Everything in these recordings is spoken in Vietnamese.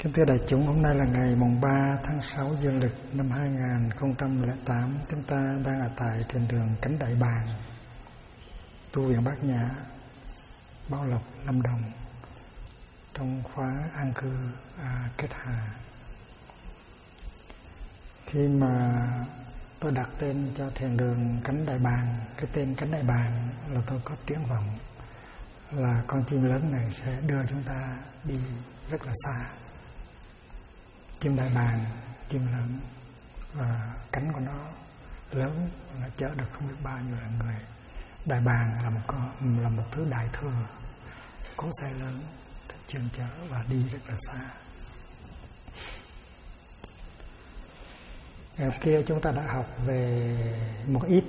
Kính thưa đại chúng, hôm nay là ngày mùng 3 tháng 6 dương lịch năm 2008. Chúng ta đang ở tại thiền đường Cánh Đại Bàng, tu viện Bát Nhã, Bảo Lộc, Lâm Đồng, trong khóa an cư Kết Hà. Khi mà tôi đặt tên cho thiền đường Cánh Đại Bàng, cái tên Cánh Đại Bàng là tôi có tiếng vọng là con chim lớn này sẽ đưa chúng ta đi rất là xa. Chim đại bàng, chim lớn, và cánh của nó lớn, nó chở được không biết bao nhiêu là người. Đại bàng là một thứ đại thừa, có xe lớn, chuyên chở và đi rất là xa. Ngày kia chúng ta đã học về một ít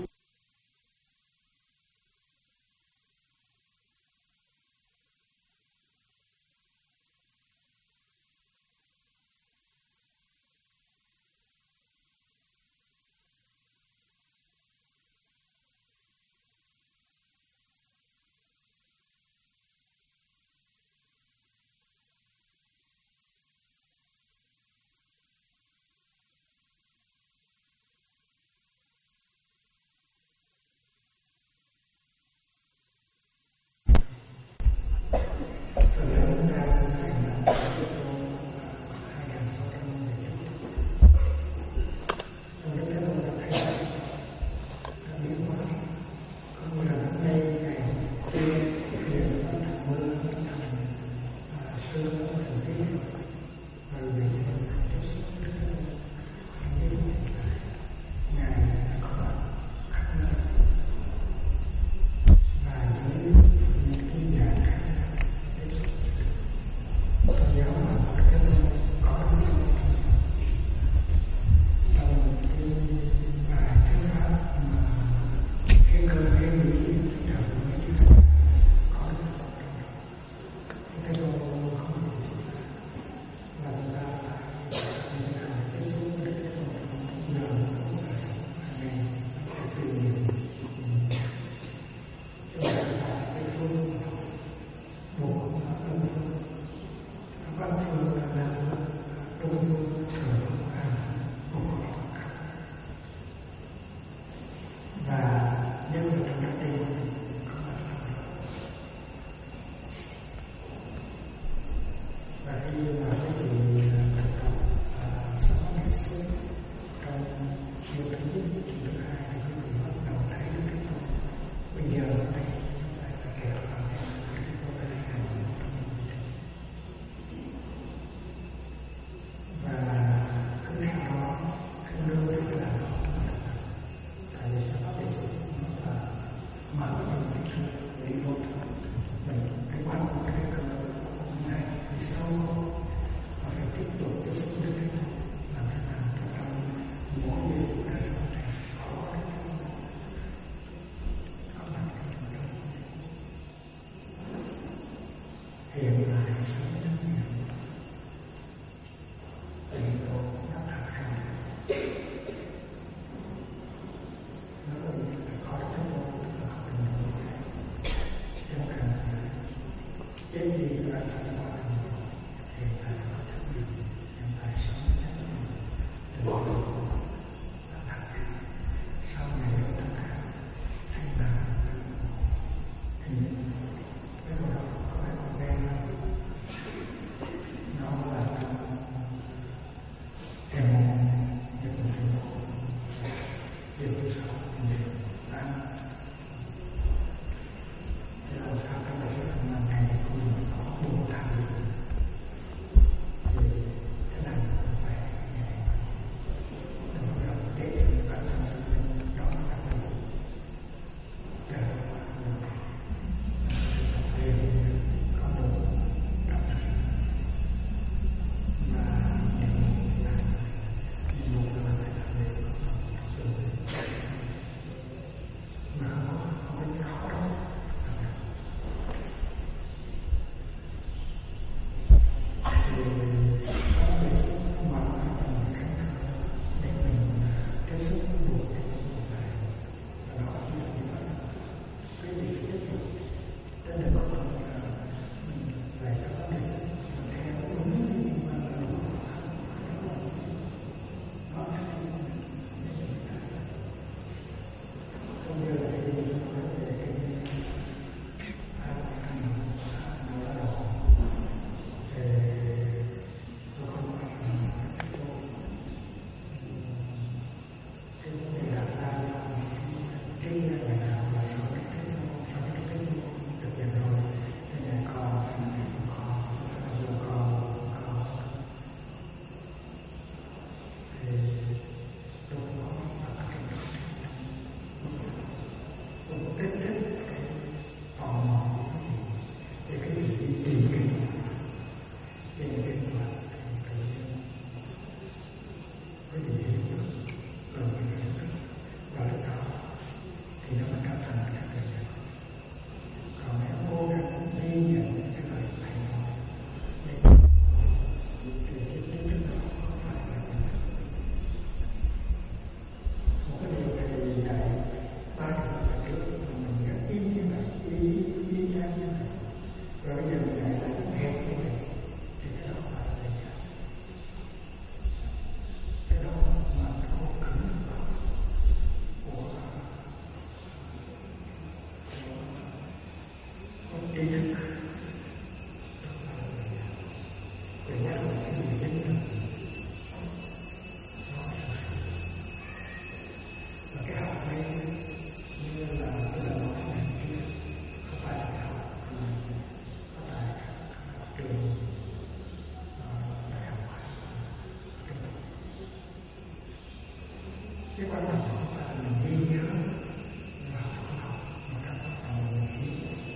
Cái quan trọng của chúng ta là mình ghi nhớ và học một cách bắt đầu mình hiểu.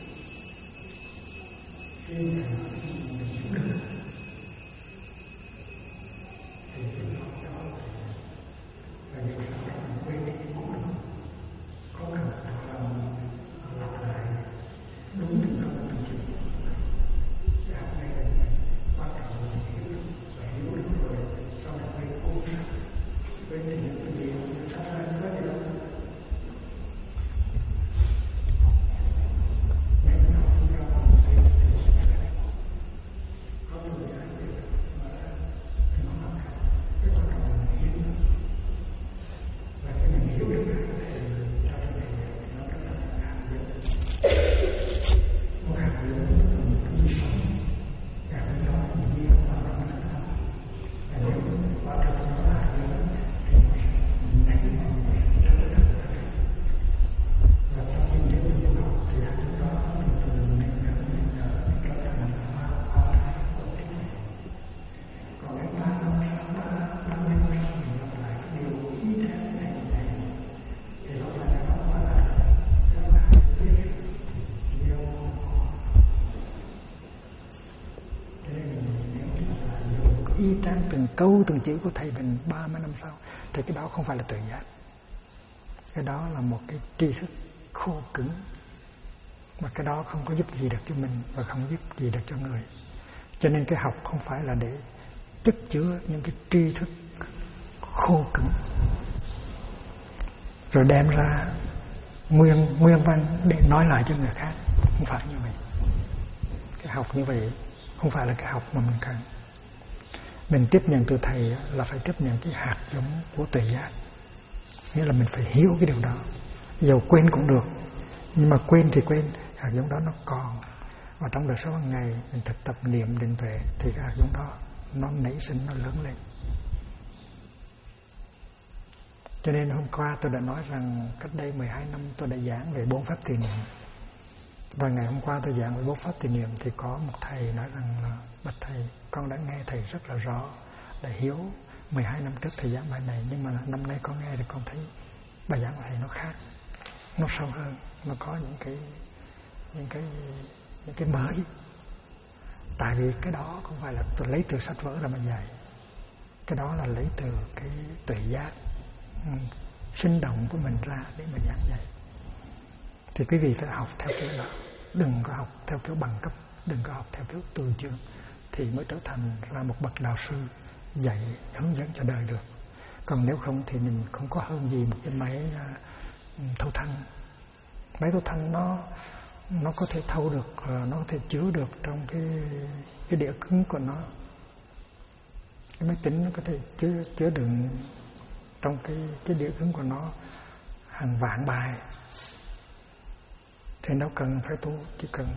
Khi mình hiểu được thì cái học đó là việc sau đó mình quên đi cũng được. Có cần thật lòng lặp lại đúng từng câu từng chữ. Cái học này là quan trọng là mình hiểu được và hiểu được rồi sau đó quên cũng được. Quên đi những cái gì sau đó nó có gì đâu. Y chang từng câu từng chữ của thầy mình 30 năm sau thì cái đó không phải là tự giác. Cái đó là một cái tri thức khô cứng, mà cái đó không có giúp gì được cho mình và không giúp gì được cho người. Cho nên cái học không phải là để tích chứa những cái tri thức khô cứng rồi đem ra nguyên văn để nói lại cho người khác. Không phải như vậy. Cái học như vậy không phải là cái học mà mình cần. Mình tiếp nhận từ thầy là phải tiếp nhận cái hạt giống của tuệ giác. Nghĩa là mình phải hiểu cái điều đó. Dầu quên cũng được, nhưng mà quên thì quên, hạt giống đó nó còn. Và trong đời sống hàng ngày mình thực tập niệm định tuệ thì cái hạt giống đó nó nảy sinh, nó lớn lên. Cho nên hôm qua tôi đã nói rằng cách đây 12 năm tôi đã giảng về 4 pháp tùy niệm. Và ngày hôm qua tôi giảng về 4 pháp tùy niệm thì có một thầy nói rằng là bạch thầy, con đã nghe thầy rất là rõ, đã hiểu 12 năm trước thầy giảng bài này, nhưng mà năm nay con nghe thì con thấy bài giảng của thầy nó khác, nó sâu hơn, nó có những cái mới. Tại vì cái đó không phải là tôi lấy từ sách vở ra mà dạy, cái đó là lấy từ cái tuệ giác sinh động của mình ra để mà giảng dạy. Thì quý vị phải học theo kiểu đó, đừng có học theo kiểu bằng cấp, đừng có học theo kiểu từ chương, thì mới trở thành ra một bậc đạo sư dạy hướng dẫn cho đời được. Còn nếu không thì mình không có hơn gì một cái máy thâu thanh. Máy thâu thanh nó có thể thâu được, nó có thể chứa được trong cái đĩa cứng của nó. Cái máy tính nó có thể chứa đựng trong cái đĩa cứng của nó hàng vạn bài. Thì đâu cần phải tu, chỉ cần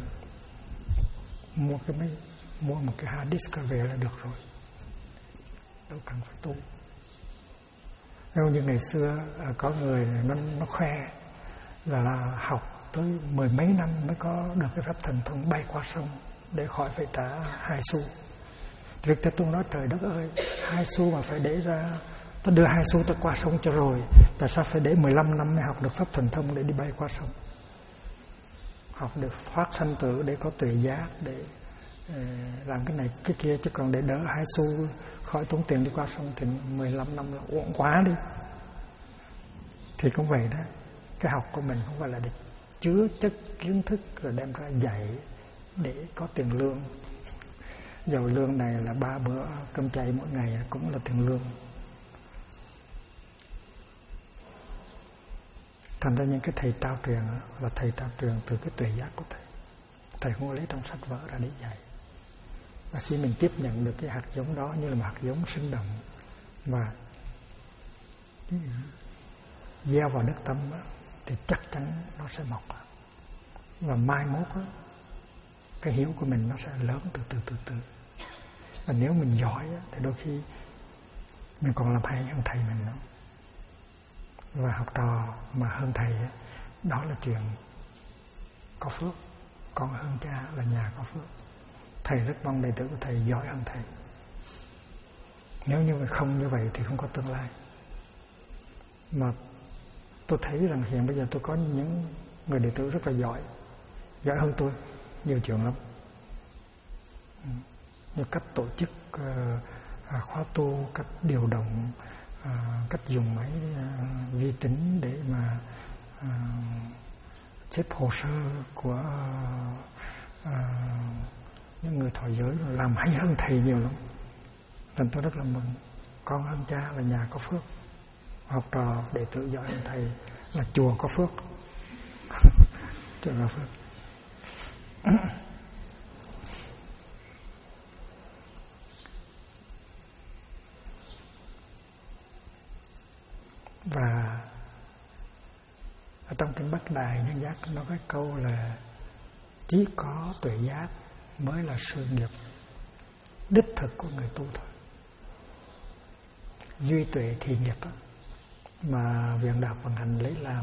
mua một cái hard disk về là được rồi, đâu cần phải tu. Nếu như ngày xưa có người nó khoe là học tới 10 mấy năm mới có được cái pháp thần thông bay qua sông để khỏi phải trả 2 xu. Việc Thế Tôn nói trời đất ơi, 2 xu mà phải để ra, ta đưa 2 xu ta qua sông cho rồi, tại sao phải để 15 năm mới học được pháp thần thông để đi bay qua sông? Học được thoát sanh tử để có tuệ giác, để làm cái này cái kia, chứ còn để đỡ 2 xu khỏi tốn tiền đi qua sông thì 15 năm là uổng quá đi. Thì cũng vậy đó, cái học của mình không phải là để chứa chất kiến thức rồi đem ra dạy để có tiền lương. Dầu lương này là 3 bữa cơm chay mỗi ngày cũng là tiền lương. Thành ra những cái thầy trao truyền là thầy trao truyền từ cái tuệ giác của thầy. Thầy không có lấy trong sách vở ra để dạy. Và khi mình tiếp nhận được cái hạt giống đó như là một hạt giống sinh động và gieo vào đất tâm thì chắc chắn nó sẽ mọc. Và mai mốt cái hiểu của mình nó sẽ lớn từ từ. Và nếu mình giỏi thì đôi khi mình còn làm hay hơn thầy mình nữa. Và học trò mà hơn thầy đó là chuyện có phước. Con hơn cha là nhà có phước. Thầy rất mong đệ tử của thầy giỏi hơn thầy. Nếu như không như vậy thì không có tương lai. Mà tôi thấy rằng hiện bây giờ tôi có những người đệ tử rất là giỏi hơn tôi nhiều chuyện lắm, như cách tổ chức khóa tu, cách điều động, cách dùng máy vi tính để mà xếp hồ sơ của những người thọ giới, làm hay hơn thầy nhiều lắm. Nên tôi rất là mừng. Con hơn cha là nhà có phước, học trò đệ tử giỏi hơn thầy là chùa có phước. Chùa có phước. Và ở trong kinh Bát Đài Nhân Giác nó có câu là chỉ có tuệ giác mới là sự nghiệp đích thực của người tu thôi. Duy tuệ thì nghiệp đó, mà Viện Đạo Vận Hành lấy làm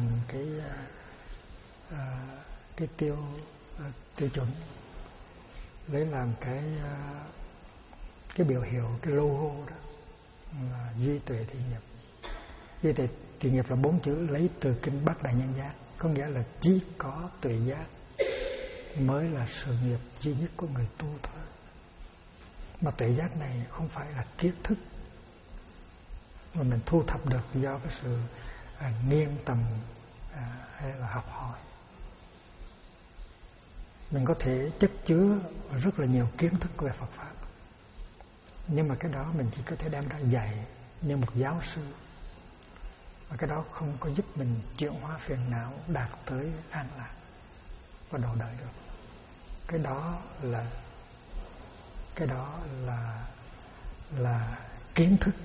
cái tiêu chuẩn, lấy làm cái biểu hiệu, cái logo đó là duy tuệ thì nghiệp. Duy tuệ thì nghiệp là 4 chữ lấy từ kinh Bát Đài Nhân Giác, có nghĩa là chỉ có tuệ giác mới là sự nghiệp duy nhất của người tu thôi. Mà tuệ giác này không phải là kiến thức mà mình thu thập được do cái sự nghiêng tầm hay là học hỏi. Mình có thể chất chứa rất là nhiều kiến thức về Phật Pháp, nhưng mà cái đó mình chỉ có thể đem ra dạy như một giáo sư, và cái đó không có giúp mình chuyển hóa phiền não, đạt tới an lạc và độ đời được. Cái đó là kiến thức.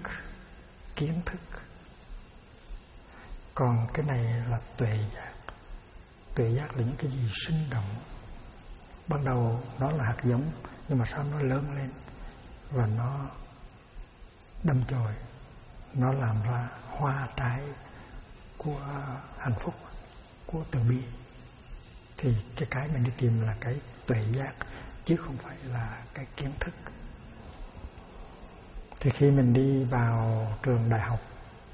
Còn cái này là tuệ giác. Tuệ giác là những cái gì sinh động. Ban đầu nó là hạt giống, nhưng mà sau nó lớn lên và nó đâm chồi, nó làm ra hoa trái của hạnh phúc, của từ bi. Thì cái mình đi tìm là cái tuệ giác, chứ không phải là cái kiến thức. Thì khi mình đi vào trường đại học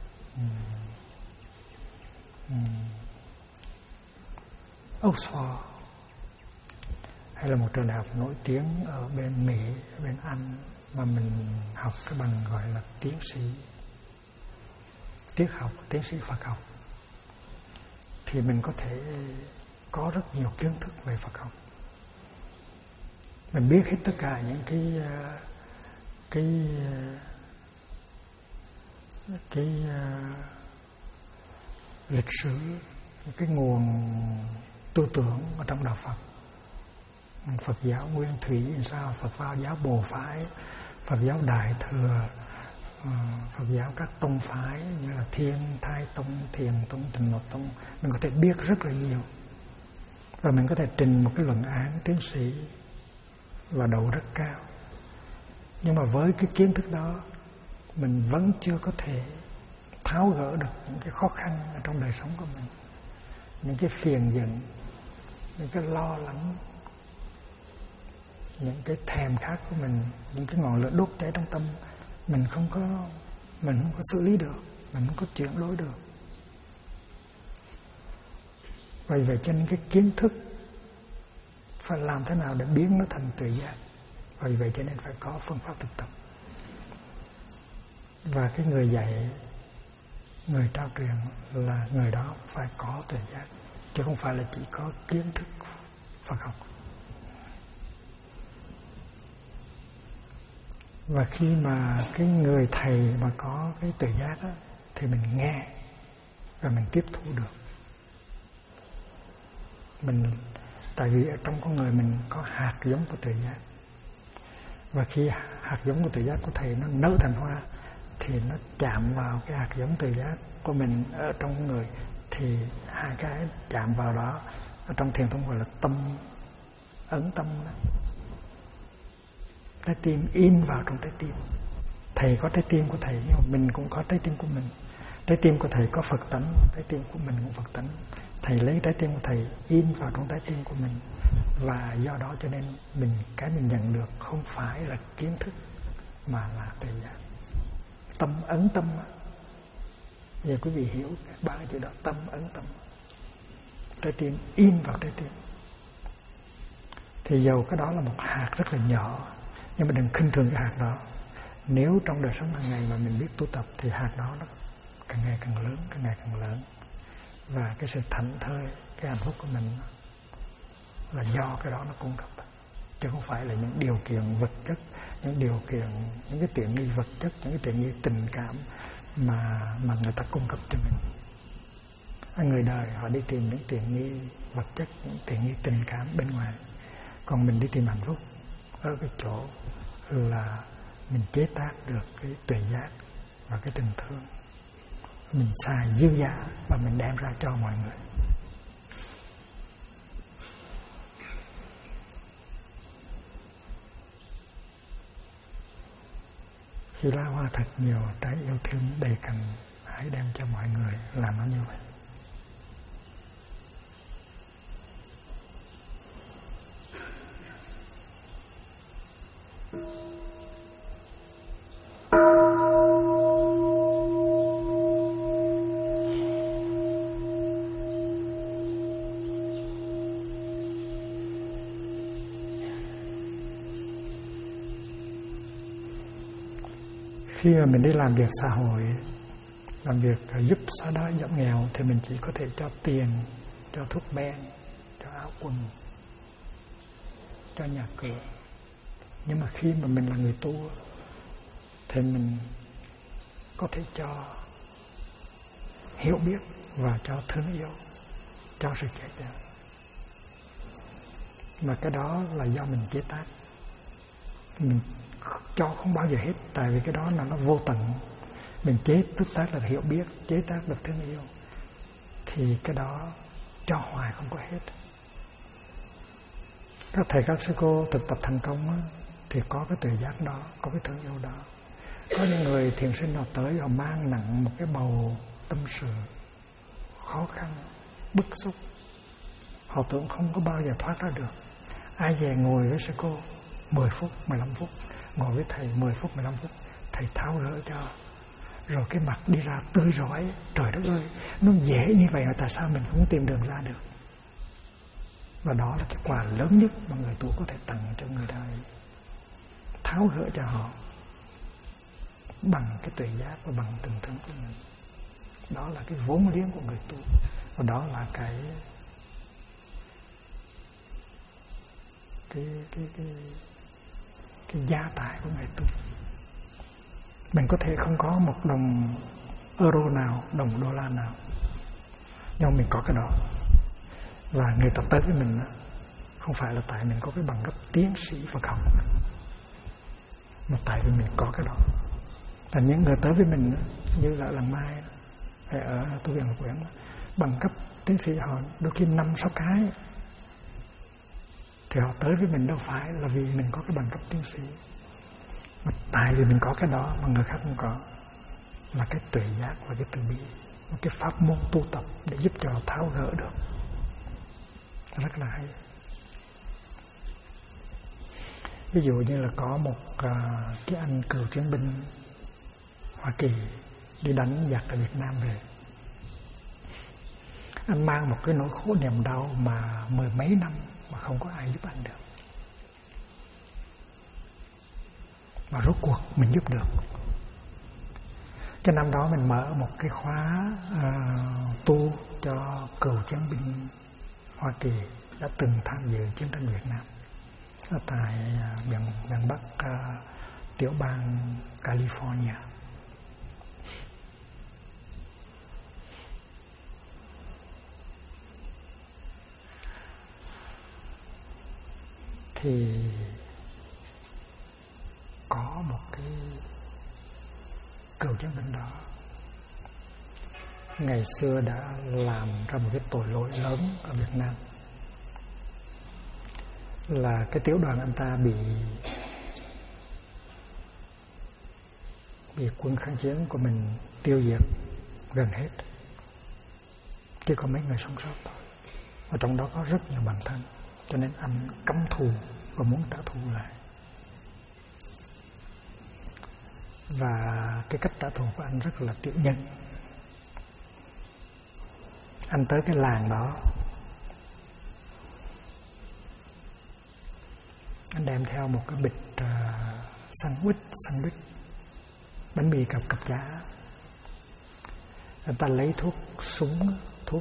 Oxford hay là một trường đại học nổi tiếng ở bên Mỹ, bên Anh, mà mình học cái bằng gọi là tiến sĩ triết học, tiến sĩ Phật học, thì mình có thể có rất nhiều kiến thức về Phật học. Mình biết hết tất cả những cái lịch sử, cái nguồn tư tưởng ở trong đạo Phật. Phật giáo Nguyên Thủy làm sao, Phật giáo Bồ Phái, Phật giáo Đại Thừa, Phật giáo các tông phái như là Thiên, Thai Tông, Thiền Tông, Tịnh Độ Tông. Mình có thể biết rất là nhiều, và mình có thể trình một cái luận án tiến sĩ và đậu rất cao. Nhưng mà với cái kiến thức đó, mình vẫn chưa có thể tháo gỡ được những cái khó khăn ở trong đời sống của mình, những cái phiền giận, những cái lo lắng, những cái thèm khát của mình, những cái ngọn lửa đốt cháy trong tâm. Mình không có xử lý được, mình không có chuyển đổi được. Vì vậy cho nên cái kiến thức phải làm thế nào để biến nó thành tuệ giác. Vì vậy cho nên phải có phương pháp thực tập. Và cái người dạy, người trao truyền là người đó phải có tuệ giác, chứ không phải là chỉ có kiến thức Phật học. Và khi mà cái người thầy mà có cái tuệ giác đó, thì mình nghe và mình tiếp thu được. Tại vì ở trong con người mình có hạt giống của tuệ giác, và khi hạt giống của tuệ giác của thầy nó nở thành hoa, thì nó chạm vào cái hạt giống tuệ giác của mình ở trong người, thì hai cái chạm vào đó ở trong thiền tông gọi là tâm, ấn tâm đó. Trái tim in vào trong trái tim. Thầy có trái tim của thầy, nhưng mà mình cũng có trái tim của mình. Trái tim của thầy có Phật tánh, trái tim của mình cũng Phật tánh. Thầy lấy trái tim của thầy in vào trong trái tim của mình, và do đó cho nên mình nhận được không phải là kiến thức mà là tuệ giác. Tâm ấn tâm. Giờ quý vị hiểu ba chữ đó, tâm ấn tâm, trái tim in vào trái tim. Thì dầu cái đó là một hạt rất là nhỏ, nhưng mà đừng khinh thường cái hạt đó. Nếu trong đời sống hàng ngày mà mình biết tu tập thì hạt đó nó càng ngày càng lớn, càng ngày càng lớn. Và cái sự thảnh thơi, cái hạnh phúc của mình là do cái đó nó cung cấp, chứ không phải là những điều kiện vật chất, những điều kiện, những cái tiện nghi vật chất, những cái tiện nghi tình cảm mà người ta cung cấp cho mình. Người đời họ đi tìm những tiện nghi vật chất, những tiện nghi tình cảm bên ngoài, còn mình đi tìm hạnh phúc ở cái chỗ là mình chế tác được cái tuệ giác và cái tình thương, mình xài dư giả và mình đem ra cho mọi người. Khi lá hoa thật nhiều, trái yêu thương đầy cành, hãy đem cho mọi người, làm nó như vậy. Khi mà mình đi làm việc xã hội, làm việc giúp xóa đói giảm nghèo thì mình chỉ có thể cho tiền, cho thuốc men, cho áo quần, cho nhà cửa. Nhưng mà khi mà mình là người tu thì mình có thể cho hiểu biết và cho thương yêu, cho sự che chở. Mà cái đó là do mình chế tác. Mình cho không bao giờ hết, tại vì cái đó là nó vô tận. Mình chế tác là hiểu biết, chế tác được thương yêu, thì cái đó cho hoài không có hết. Các thầy các sư cô thực tập thành công á, thì có cái tự giác đó, có cái thương yêu đó. Có những người thiền sinh nào tới họ mang nặng một cái bầu tâm sự khó khăn, bức xúc, họ tưởng không có bao giờ thoát ra được. Ai về ngồi với sư cô 10 phút, 15 phút, ngồi với thầy 10 phút, 15 phút, thầy tháo gỡ cho, rồi cái mặt đi ra tươi rói. Trời đất ơi, nó dễ như vậy mà tại sao mình không tìm đường ra được? Và đó là cái quà lớn nhất mà người tu có thể tặng cho người đời, tháo gỡ cho họ bằng cái tuệ giác và bằng tình thương của mình. Đó là cái vốn liếng của người tu, và đó là cái gia tài của người tu. Mình có thể không có một đồng euro nào, đồng đô la nào, nhưng mình có cái đó. Và người ta tới với mình không phải là tại mình có cái bằng cấp tiến sĩ Phật học, mà tại vì mình có cái đó. Và những người tới với mình như là Làng Mai hay ở Tu Viện Lộc Uyển, bằng cấp tiến sĩ họ đôi khi 5-6 cái, thì họ tới với mình đâu phải là vì mình có cái bằng cấp tiến sĩ, mà tại vì mình có cái đó mà người khác không có, là cái tuệ giác và cái từ bi, một cái pháp môn tu tập để giúp cho họ tháo gỡ được. Rất là hay. Ví dụ như là có một cái anh cựu chiến binh Hoa Kỳ đi đánh giặc ở Việt Nam về. Anh mang một cái nỗi khổ niềm đau mà 10 mấy năm mà không có ai giúp anh được. Mà rốt cuộc mình giúp được. Cái năm đó mình mở một cái khóa tu cho cựu chiến binh Hoa Kỳ đã từng tham dự chiến tranh Việt Nam ở tại miền Bắc tiểu bang California. Thì có một cái cựu chiến binh đó ngày xưa đã làm ra một cái tội lỗi lớn ở Việt Nam, là cái tiểu đoàn anh ta bị quân kháng chiến của mình tiêu diệt gần hết, chỉ có mấy người sống sót thôi. Và trong đó có rất nhiều bạn thân, cho nên anh căm thù và muốn trả thù lại. Và cái cách trả thù của anh rất là tiểu nhân. Anh tới cái làng đó, anh đem theo một cái bịch sandwich, bánh mì cặp chả. Anh ta lấy thuốc súng, thuốc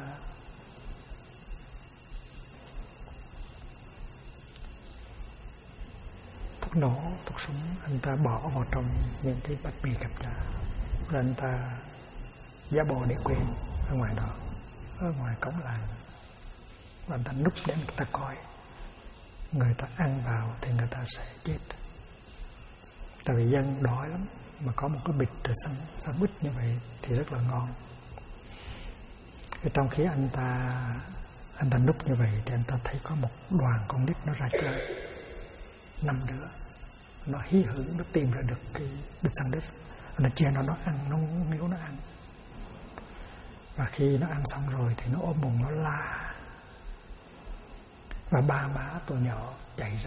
nổ, thuốc súng. Anh ta bỏ vào trong những cái bánh mì cặp chả, rồi anh ta giả bộ để quên ở ngoài đó, ở ngoài cổng làng, và anh ta núp để người ta coi. Người ta ăn vào thì người ta sẽ chết, tại vì dân đói lắm, mà có một cái bịch sandwich như vậy thì rất là ngon. Thì trong khi anh ta núp như vậy thì anh ta thấy có một đoàn con nít nó ra chơi, 5 đứa, nó hí hửng, nó tìm ra được cái bịch sandwich, nó chia nó ăn, nó níu nó ăn. Và khi nó ăn xong rồi thì nó ôm bụng nó la, và ba má tụi nhỏ chạy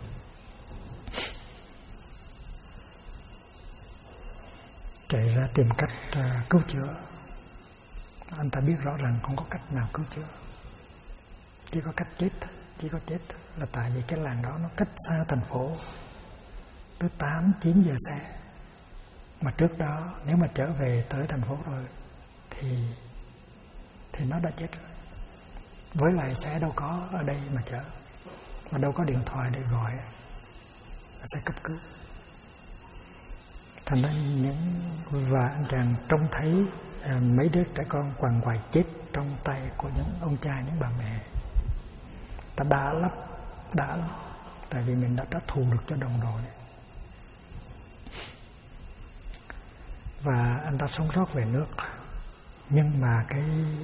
ra tìm cách cứu chữa. Anh ta biết rõ ràng không có cách nào cứu chữa, chỉ có cách chết, là tại vì cái làng đó nó cách xa thành phố tới 8-9 giờ xe, mà trước đó nếu mà trở về tới thành phố rồi thì nó đã chết rồi. Với lại xe đâu có ở đây mà chở, mà đâu có điện thoại để gọi xe cấp cứu. Thành ra và anh chàng trông thấy mấy đứa trẻ con quằn quại chết trong tay của những ông cha, những bà mẹ. Ta đã lắm, tại vì mình đã trả thù được cho đồng đội. Và anh ta sống sót về nước, nhưng mà cái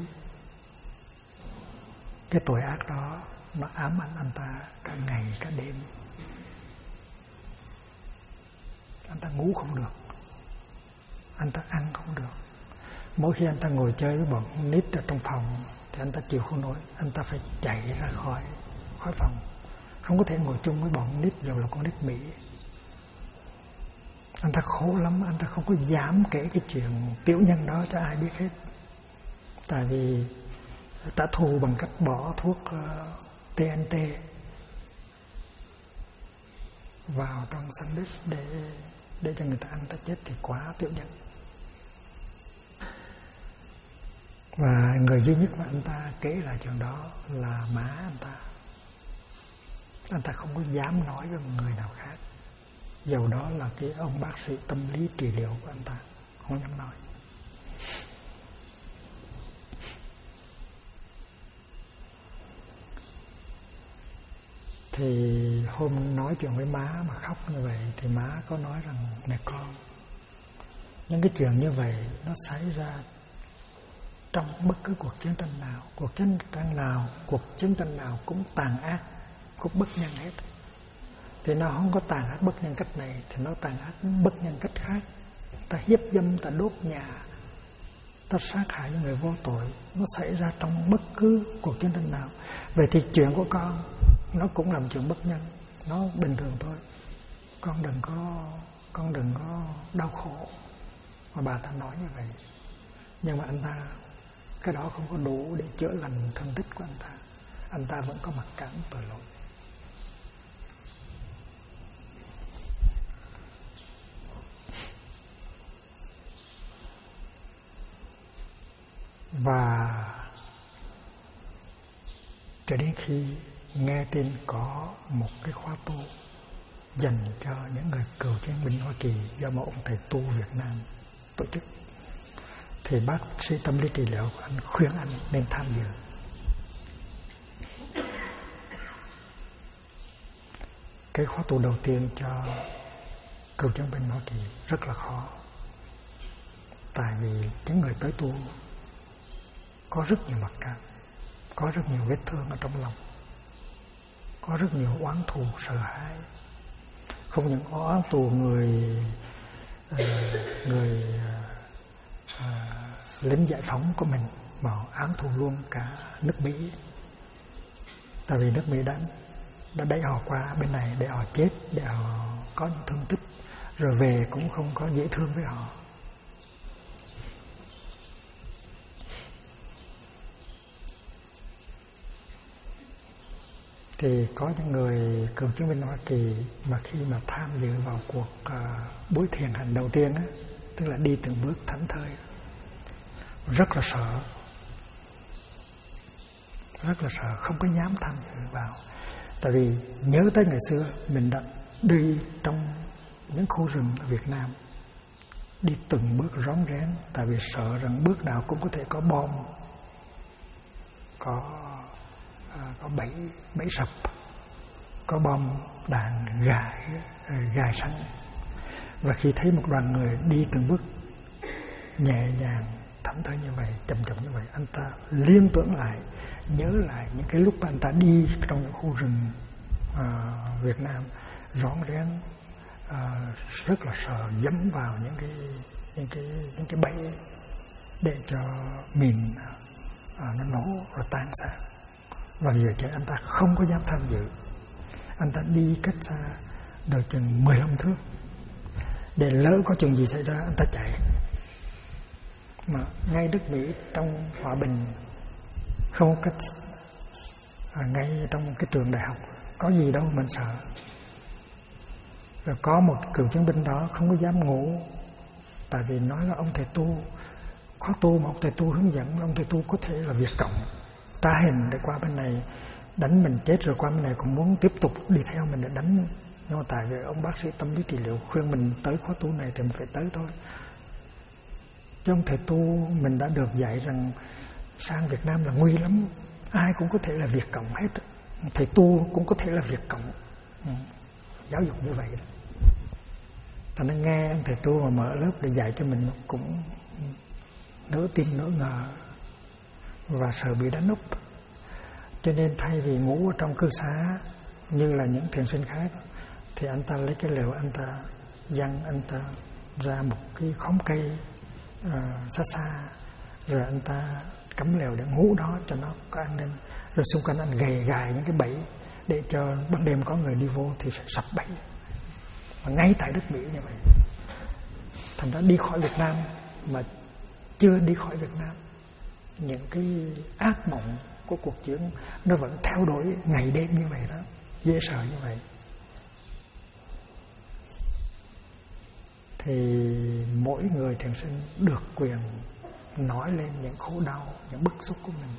tội ác đó nó ám ảnh anh ta cả ngày cả đêm. Anh ta ngủ không được, anh ta ăn không được. Mỗi khi anh ta ngồi chơi với bọn nít ở trong phòng thì anh ta chịu không nổi, anh ta phải chạy ra khỏi phòng, không có thể ngồi chung với bọn nít, dù là con nít Mỹ. Anh ta khổ lắm, anh ta không có dám kể cái chuyện tiểu nhân đó cho ai biết hết, tại vì trả thù bằng cách bỏ thuốc TNT vào trong sandwich để cho người ta ăn, ta chết thì quá tiểu nhân. Và người duy nhất mà anh ta kể lại chuyện đó là má anh ta. Anh ta không có dám nói với một người nào khác, dầu đó là cái ông bác sĩ tâm lý trị liệu của anh ta, không dám nói. Thì hôm nói chuyện với má mà khóc như vậy thì má có nói rằng: này con, những cái chuyện như vậy nó xảy ra trong bất cứ cuộc chiến tranh nào. Cuộc chiến tranh nào cũng tàn ác, cũng bất nhân hết. Thì nó không có tàn ác bất nhân cách này thì nó tàn ác bất nhân cách khác. Ta hiếp dâm, ta đốt nhà, ta sát hại những người vô tội, nó xảy ra trong bất cứ cuộc chiến tranh nào. Vậy thì chuyện của con nó cũng làm chuyện bất nhân, nó bình thường thôi. Con đừng có đau khổ. Mà bà ta nói như vậy. Nhưng mà anh ta, cái đó không có đủ để chữa lành thân tích của anh ta. Anh ta vẫn có mặc cảm tội lỗi. Và cho đến khi nghe tin có một cái khóa tu dành cho những người cựu chiến binh Hoa Kỳ do một ông thầy tu Việt Nam tổ chức, thì bác sĩ tâm lý trị liệu của anh khuyên anh nên tham dự. Cái khóa tu đầu tiên cho cựu chiến binh Hoa Kỳ rất là khó, tại vì những người tới tu có rất nhiều mặc cảm, có rất nhiều vết thương ở trong lòng, có rất nhiều oán thù sợ hãi. Không những oán thù người lính giải phóng của mình, mà oán thù luôn cả nước Mỹ. Tại vì nước Mỹ đã đẩy họ qua bên này để họ chết, để họ có những thương tích, rồi về cũng không có dễ thương với họ. Thì có những người cựu chiến binh Hoa Kỳ mà khi mà tham dự vào cuộc buổi thiền hành đầu tiên á, tức là đi từng bước thảnh thơi, rất là sợ, không có dám tham dự vào. Tại vì nhớ tới ngày xưa mình đã đi trong những khu rừng ở Việt Nam, đi từng bước rón rén, tại vì sợ rằng bước nào cũng có thể có bom, có bẫy sập, có bom đạn gài sẵn. Và khi thấy một đoàn người đi từng bước nhẹ nhàng thảnh thơi như vậy, chậm chậm như vậy, anh ta liên tưởng lại, nhớ lại những cái lúc anh ta đi trong những khu rừng Việt Nam rón rén, rất là sợ dẫm vào những cái bẫy để cho mìn nó nổ rồi tan xác. Và vì vậy anh ta không có dám tham dự. Anh ta đi cách xa được chừng 15 thước, để lỡ có chuyện gì xảy ra anh ta chạy. Mà ngay nước Mỹ trong hòa bình, không cách ngay trong cái trường đại học, có gì đâu mình sợ. Rồi có một cựu chiến binh đó không có dám ngủ, tại vì nói là ông thầy tu, khóa tu mà ông thầy tu hướng dẫn, ông thầy tu có thể là Việt Cộng tra hình để qua bên này đánh mình chết, rồi qua bên này cũng muốn tiếp tục đi theo mình để đánh. Nhưng mà tại vì ông bác sĩ tâm lý trị liệu khuyên mình tới khóa tu này thì mình phải tới thôi. Chứ ông thầy tu mình đã được dạy rằng sang Việt Nam là nguy lắm, ai cũng có thể là Việt Cộng hết, thầy tu cũng có thể là Việt Cộng. Giáo dục như vậy đó. Ta nên nghe ông thầy tu mà mở lớp để dạy cho mình cũng nửa tin nửa ngờ và sợ bị đánh úp. Cho nên thay vì ngủ ở trong cư xá như là những thiền sinh khác, thì anh ta lấy cái lều, anh ta giăng, anh ta ra một cái khóm cây xa, rồi anh ta cắm lều để ngủ đó cho nó có an ninh. Rồi xung quanh anh gài những cái bẫy để cho ban đêm có người đi vô thì phải sập bẫy. Và ngay tại đất Mỹ như vậy, thành ra đi khỏi Việt Nam mà chưa đi khỏi Việt Nam, những cái ác mộng của cuộc chiến nó vẫn theo đuổi ngày đêm như vậy đó, dễ sợ như vậy. Thì mỗi người thiền sinh được quyền nói lên những khổ đau, những bức xúc của mình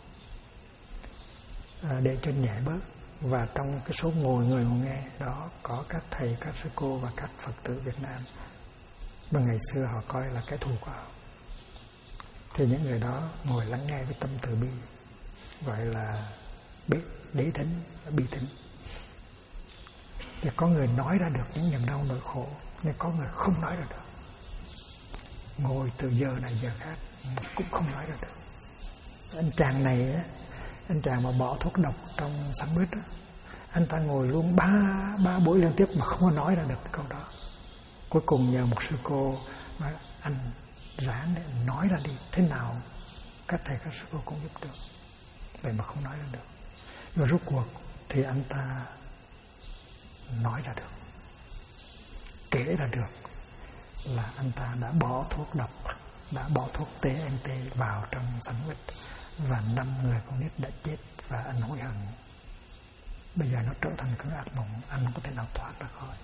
để cho nhẹ bớt. Và trong cái số người nghe đó có các thầy, các sư cô và các Phật tử Việt Nam mà ngày xưa họ coi là cái thù của họ. Thì những người đó ngồi lắng nghe với tâm từ bi, gọi là đế thính, bi thính. Thì có người nói ra được những niềm đau nỗi khổ, nhưng có người không nói ra được. Ngồi từ giờ này giờ khác cũng không nói ra được. Anh chàng này á, anh chàng mà bỏ thuốc độc trong sandwich á, anh ta ngồi luôn ba buổi liên tiếp mà không có nói ra được cái câu đó. Cuối cùng nhờ một sư cô nói anh ráng để nói ra đi, thế nào các thầy các sư cô cũng giúp được. Vậy mà không nói ra được. Nhưng rốt cuộc thì anh ta nói ra được, kể ra được là anh ta đã bỏ thuốc độc, đã bỏ thuốc TNT vào trong sandwich, và 5 người con nít đã chết và anh hối hận. Bây giờ nó trở thành cơn ác mộng, anh không có thể nào thoát ra khỏi.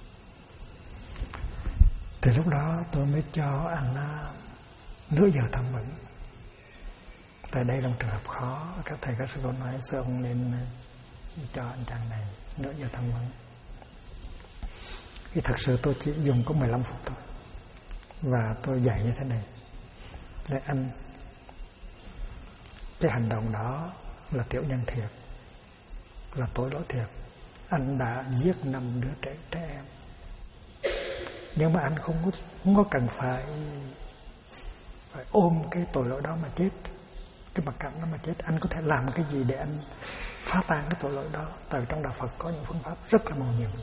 Thì lúc đó tôi mới cho anh nửa giờ tham vấn. Tại đây là một trường hợp khó, các thầy các sư cô nói sao ông nên cho anh chàng này nửa giờ tham vấn. Thì thật sự tôi chỉ dùng có 15 phút thôi. Và tôi dạy như thế này: để anh, cái hành động đó là tiểu nhân thiệt, là tội lỗi thiệt. Anh đã giết 5 đứa trẻ em, nhưng mà anh không có cần phải ôm cái tội lỗi đó mà chết, cái mặc cảm đó mà chết. Anh có thể làm cái gì để anh phá tan cái tội lỗi đó? Tại trong đạo Phật có những phương pháp rất là màu nhiệm.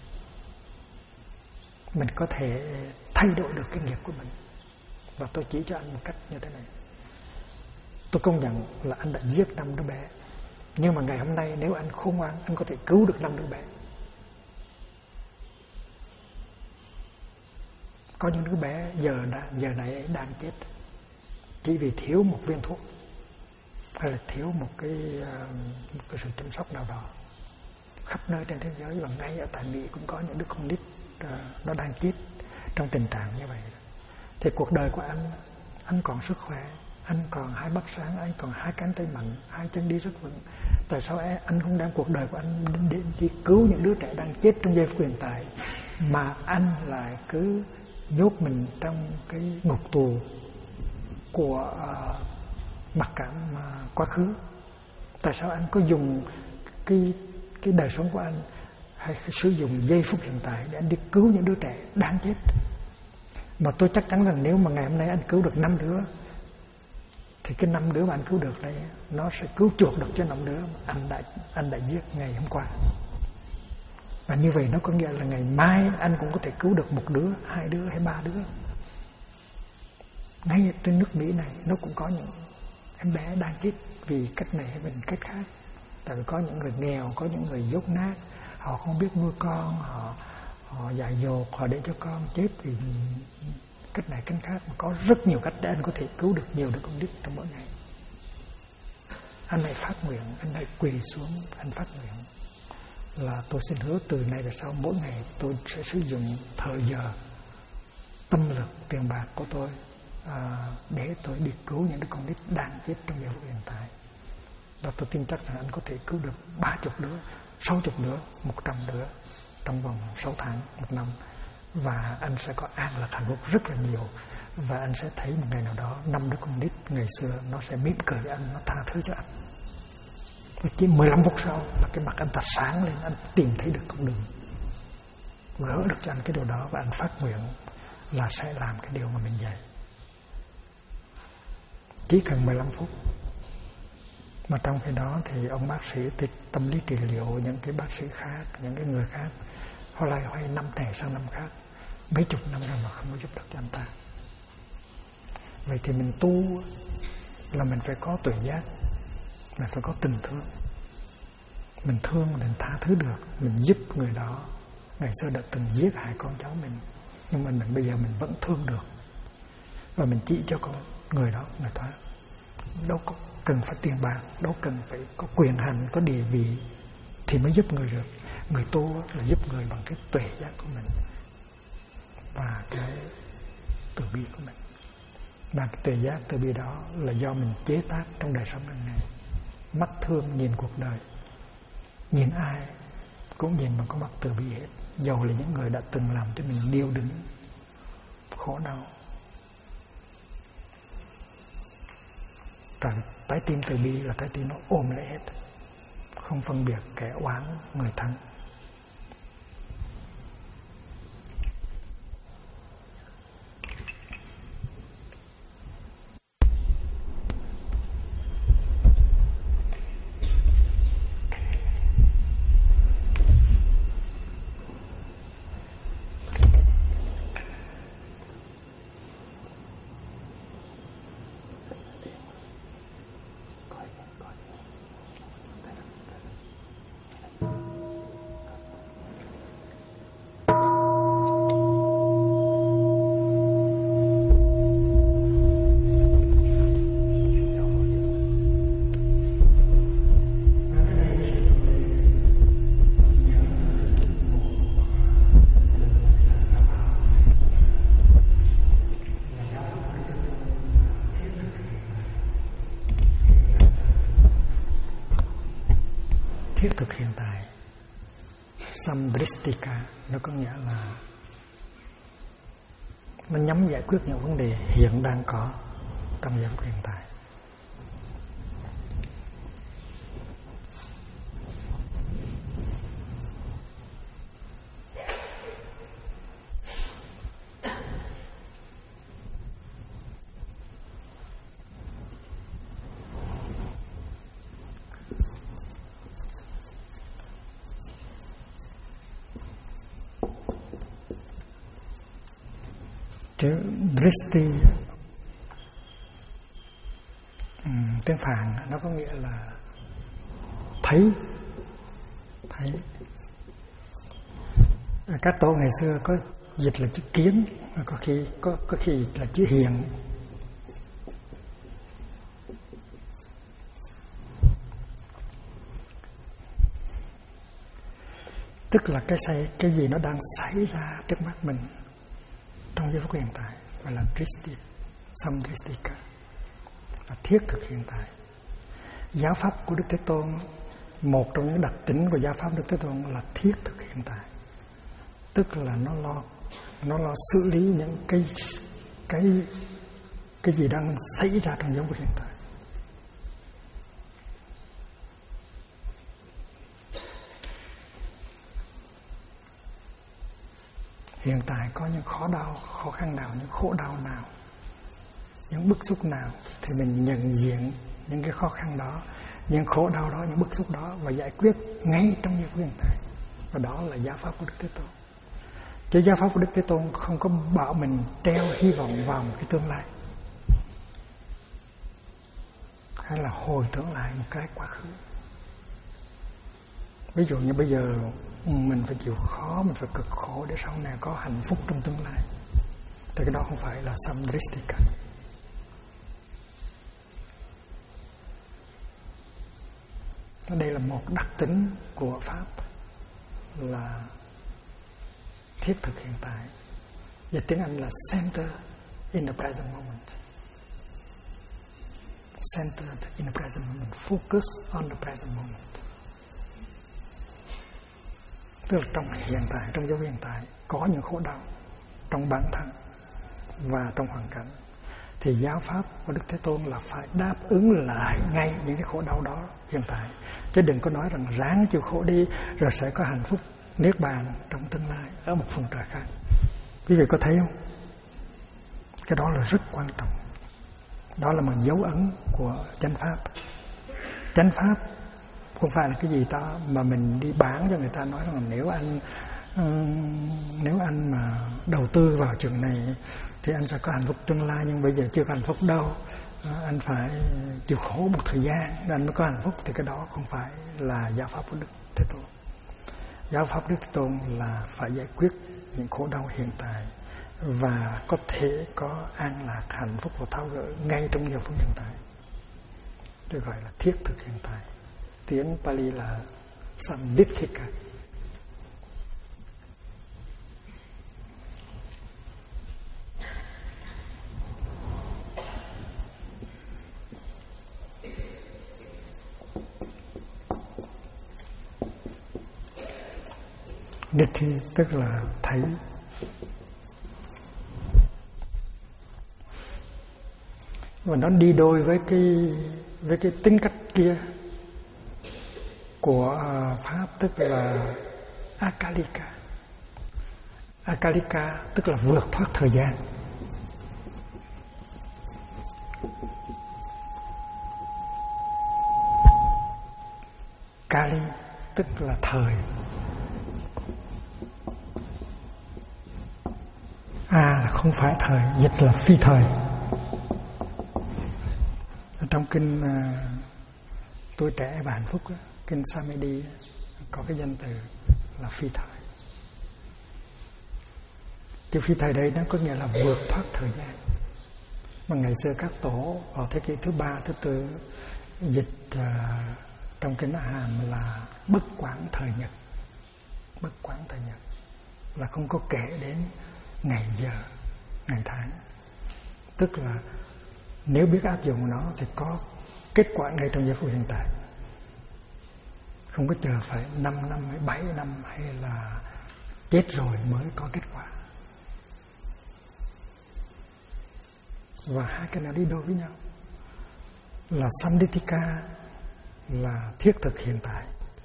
Mình có thể thay đổi được cái nghiệp của mình. Và tôi chỉ cho anh một cách như thế này. Tôi công nhận là anh đã giết 5 đứa bé, nhưng mà ngày hôm nay nếu anh khôn ngoan, anh có thể cứu được 5 đứa bé. Có những đứa bé giờ này đang chết chỉ vì thiếu một viên thuốc hay là thiếu một cái sự chăm sóc nào đó. Khắp nơi trên thế giới và ngay ở tại Mỹ cũng có những đứa con nít nó đang chết trong tình trạng như vậy. Thì cuộc đời của anh còn sức khỏe, anh còn 2 mắt sáng, anh còn 2 cánh tay mạnh, 2 chân đi rất vững. Tại sao anh không đem cuộc đời của anh đi cứu những đứa trẻ đang chết trong giây phút hiện tại, mà anh lại cứ nhốt mình trong cái ngục tù của mặc cảm quá khứ? Tại sao anh có dùng cái đời sống của anh hay sử dụng giây phút hiện tại để anh đi cứu những đứa trẻ đang chết? Mà tôi chắc chắn rằng nếu mà ngày hôm nay anh cứu được 5 đứa thì cái 5 đứa mà anh cứu được đây nó sẽ cứu chuộc được cho 5 đứa mà anh đã giết ngày hôm qua. Và như vậy nó có nghĩa là ngày mai anh cũng có thể cứu được 1 đứa, 2 đứa hay 3 đứa. Ngay trên nước Mỹ này nó cũng có những em bé đang chết vì cách này hay vì cách khác. Tại vì có những người nghèo, có những người dốt nát, họ không biết nuôi con, họ dại dột, họ để cho con chết vì cách này cách khác. Mà có rất nhiều cách để anh có thể cứu được nhiều đứa con nít trong mỗi ngày. Anh hãy phát nguyện, anh hãy quỳ xuống, anh phát nguyện là tôi xin hứa từ nay về sau mỗi ngày tôi sẽ sử dụng thời giờ, tâm lực, tiền bạc của tôi để tôi đi cứu những đứa con nít đang chết trong giây phút hiện tại. Và tôi tin chắc rằng anh có thể cứu được 30 đứa, 60 đứa, 100 đứa trong vòng 6 tháng, 1 năm. Và anh sẽ có an lạc hạnh phúc rất là nhiều. Và anh sẽ thấy một ngày nào đó 5 đứa con nít ngày xưa nó sẽ mỉm cười với anh, nó tha thứ cho anh. Và chỉ 15 phút sau là cái mặt anh ta sáng lên, anh tìm thấy được con đường, gỡ được cho anh cái điều đó. Và anh phát nguyện là sẽ làm cái điều mà mình dạy. Chỉ cần 15 phút. Mà trong khi đó thì ông bác sĩ tâm lý trị liệu, những cái bác sĩ khác, những cái người khác, họ lại hoay năm này sang năm khác, mấy chục năm rồi mà không có giúp được cho anh ta. Vậy thì mình tu là mình phải có tuệ giác, mình phải có tình thương. Mình thương, mình tha thứ được, mình giúp người đó ngày xưa đã từng giết hại con cháu mình, nhưng mà mình bây giờ mình vẫn thương được. Và mình chỉ cho con người đó người thoát. Đâu có cần phải tiền bạc, đâu cần phải có quyền hành, có địa vị thì mới giúp người được. Người tu là giúp người bằng cái tuệ giác của mình và cái từ bi của mình. Và cái tuệ giác từ bi đó là do mình chế tác trong đời sống hàng ngày. Mắt thương nhìn cuộc đời, nhìn ai cũng nhìn bằng con mắt từ bi hết, dầu là những người đã từng làm cho mình điêu đứng, khổ đau. Trái tim từ bi là trái tim nó ôm lấy hết, không phân biệt kẻ oán người thân. Thiết thực hiện tại, Samdristika, nó có nghĩa là nó nhắm giải quyết những vấn đề hiện đang có trong giây phút hiện tại. Chữ Dristi tiếng Phạn nó có nghĩa là thấy. Các tổ ngày xưa có dịch là chữ kiến, có khi là chữ hiền. Tức là cái gì nó đang xảy ra trước mắt mình trong giây phút hiện tại, gọi là Dristi, Samdristika, là thiết thực hiện tại. Giáo pháp của Đức Thế Tôn, một trong những đặc tính của giáo pháp Đức Thế Tôn là thiết thực hiện tại. Tức là nó lo xử lý những cái gì đang xảy ra trong giây phút hiện tại. Hiện tại có những khó khăn nào, những khổ đau nào, những bức xúc nào, thì mình nhận diện những cái khó khăn đó, những khổ đau đó, những bức xúc đó và giải quyết ngay trong giây phút hiện tại. Và đó là giáo pháp của Đức Thế Tôn. Chứ giáo pháp của Đức Thế Tôn không có bảo mình treo hy vọng vào một cái tương lai, hay là hồi tưởng lại một cái quá khứ. Ví dụ như bây giờ mình phải chịu khó, mình phải cực khổ để sau này có hạnh phúc trong tương lai, thì cái đó không phải là Samdristika. Đây là một đặc tính của Pháp, là thiết thực hiện tại. Và tiếng Anh là center in the present moment. Centered in the present moment, focus on the present moment. Tức là trong hiện tại, trong giây hiện tại có những khổ đau trong bản thân và trong hoàn cảnh, thì giáo pháp của Đức Thế Tôn là phải đáp ứng lại ngay những cái khổ đau đó hiện tại. Chứ đừng có nói rằng ráng chịu khổ đi rồi sẽ có hạnh phúc niết bàn trong tương lai ở một phương trời khác. Quý vị có thấy không? Cái đó là rất quan trọng. Đó là một dấu ấn của chánh pháp. Chánh pháp không phải là cái gì ta mà mình đi bán cho người ta, nói rằng nếu anh mà đầu tư vào trường này thì anh sẽ có hạnh phúc tương lai, nhưng bây giờ chưa có hạnh phúc đâu, anh phải chịu khổ một thời gian anh mới có hạnh phúc. Thì cái đó không phải là giáo pháp của Đức Thế Tôn. Giáo pháp Đức Thế Tôn là phải giải quyết những khổ đau hiện tại và có thể có an lạc, hạnh phúc và tháo gỡ ngay trong giờ phút hiện tại. Được gọi là thiết thực hiện tại. Tiếng Pali là Samdithika. Dithi tức là thấy. Và nó đi đôi với cái tính cách kia của Pháp, tức là Akalika. Akalika tức là vượt thoát thời gian. Kali tức là thời. Là không phải thời, dịch là phi thời. Trong kinh Tuổi Trẻ và Hạnh Phúc, kinh Samedi có cái danh từ là phi thời. Chữ phi thời đây nó có nghĩa là vượt thoát thời gian. Mà ngày xưa các tổ vào thế kỷ thứ 3, thứ 4 dịch trong kinh A Hàm là bất quản thời nhật. Bất quản thời nhật là không có kể đến ngày giờ, ngày tháng. Tức là nếu biết áp dụng nó thì có kết quả ngay trong giây phút hiện tại. Không có chờ phải 5 năm hay 7 năm hay là chết rồi mới có kết quả. Và hai cái nào đi đôi với nhau là Samdithika là thiết thực hiện tại.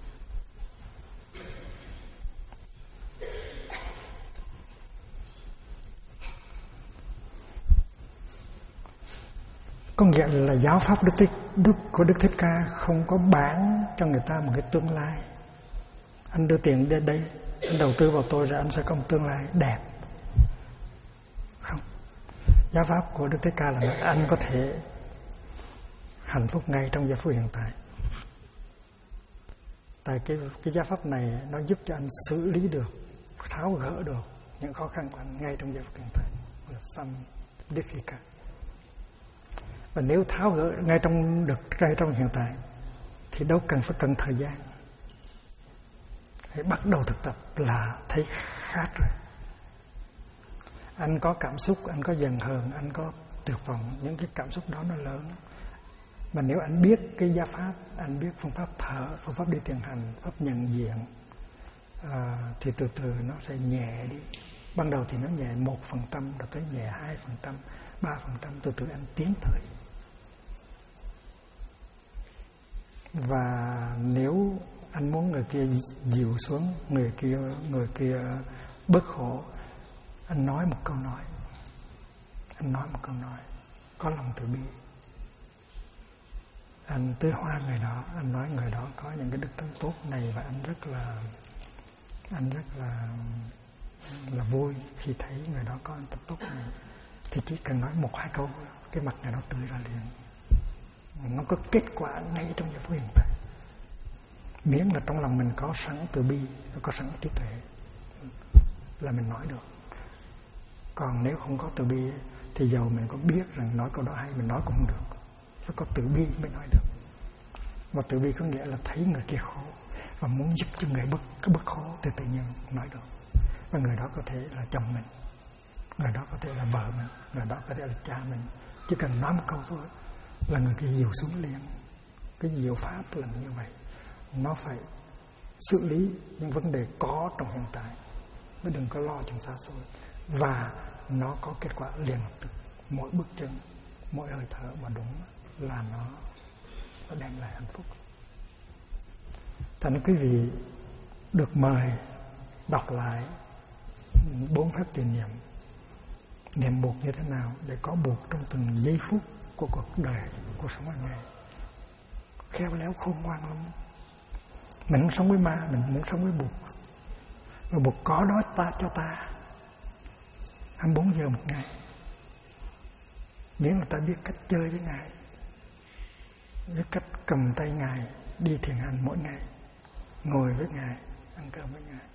Có nghĩa là giáo pháp của Đức Thích Ca không có bán cho người ta một cái tương lai. Anh đưa tiền đến đây, anh đầu tư vào tôi rồi anh sẽ có một tương lai đẹp. Không. Giáo pháp của Đức Thích Ca là anh có thể hạnh phúc ngay trong giây phút hiện tại. Tại cái giáo pháp này nó giúp cho anh xử lý được, tháo gỡ được những khó khăn của anh ngay trong giây phút hiện tại. Là Samdithika. Và nếu tháo gỡ ngay trong hiện tại thì đâu cần phải cần thời gian. Hãy bắt đầu thực tập là thấy khác rồi. Anh có cảm xúc, anh có giận hờn, anh có tuyệt vọng, những cái cảm xúc đó nó lớn. Mà nếu anh biết cái giáo pháp, anh biết phương pháp thở, phương pháp đi thiền hành, pháp nhận diện, thì từ từ nó sẽ nhẹ đi. Ban đầu thì nó nhẹ 1%, rồi tới nhẹ 2%, 3%, từ từ anh tiến tới. Và nếu anh muốn người kia dịu xuống, người kia bớt khổ, anh nói một câu nói. Anh nói một câu nói có lòng từ bi. Anh tưới hoa người đó, anh nói người đó có những cái đức tính tốt này, và anh rất là vui khi thấy người đó có tập tốt này. Thì chỉ cần nói 1-2 câu, cái mặt này nó tươi ra liền. Nó có kết quả ngay trong giây phút hiện tại. Miễn là trong lòng mình có sẵn từ bi, có sẵn trí tuệ là mình nói được. Còn nếu không có từ bi thì dầu mình có biết rằng nói câu đó hay, mình nói cũng không được. Phải có từ bi mới nói được. Và từ bi có nghĩa là thấy người kia khổ và muốn giúp cho người bớt khổ thì tự nhiên nói được. Và người đó có thể là chồng mình, người đó có thể là vợ mình, người đó có thể là cha mình. Chỉ cần nói một câu thôi là người kia dịu xuống liền. Cái diệu pháp là như vậy. Nó phải xử lý những vấn đề có trong hiện tại, chứ đừng có lo chuyện xa xôi. Và nó có kết quả liền lập tức. Mỗi bước chân, mỗi hơi thở mà đúng là nó đem lại hạnh phúc. Thành quý vị được mời đọc lại 4 phép tùy niệm. Niệm buộc như thế nào để có buộc trong từng giây phút của cuộc đời, cuộc sống hàng ngày. Khéo léo khôn ngoan lắm. Mình không sống với ma, mình muốn sống với buộc. Và buộc có đó ta cho ta 24 giờ một ngày. Miễn là ta biết cách chơi với Ngài, biết cách cầm tay Ngài đi thiền hành mỗi ngày, ngồi với Ngài, ăn cơm với Ngài.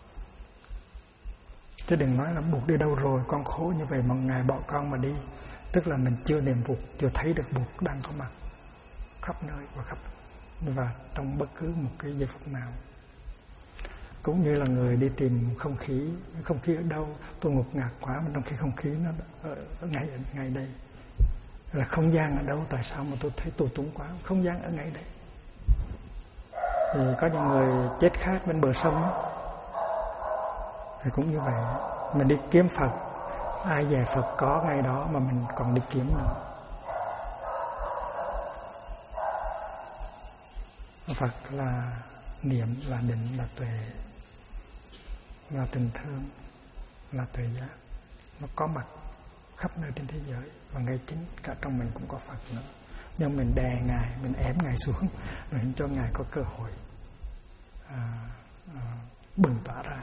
Chứ đừng nói là buộc đi đâu rồi, con khổ như vậy mà Ngài bỏ con mà đi. Tức là mình chưa niệm buộc, chưa thấy được buộc đang có mặt khắp nơi và trong bất cứ một cái giây phút nào. Cũng như là người đi tìm không khí ở đâu, tôi ngột ngạt quá, mà trong khi không khí nó ở ngay đây. Là không gian ở đâu, tại sao mà tôi thấy tù túng quá, không gian ở ngay đây. Thì có những người chết khát bên bờ sông đó, thì cũng như vậy. Mình đi kiếm Phật, ai về Phật có ngay đó mà mình còn đi kiếm nữa. Phật là niệm, là định, là tuệ, là tình thương, là tuệ giác. Nó có mặt khắp nơi trên thế giới, và ngay chính cả trong mình cũng có Phật nữa. Nhưng mình đè Ngài, mình ém Ngài xuống, rồi cho Ngài có cơ hội bừng tỏa ra.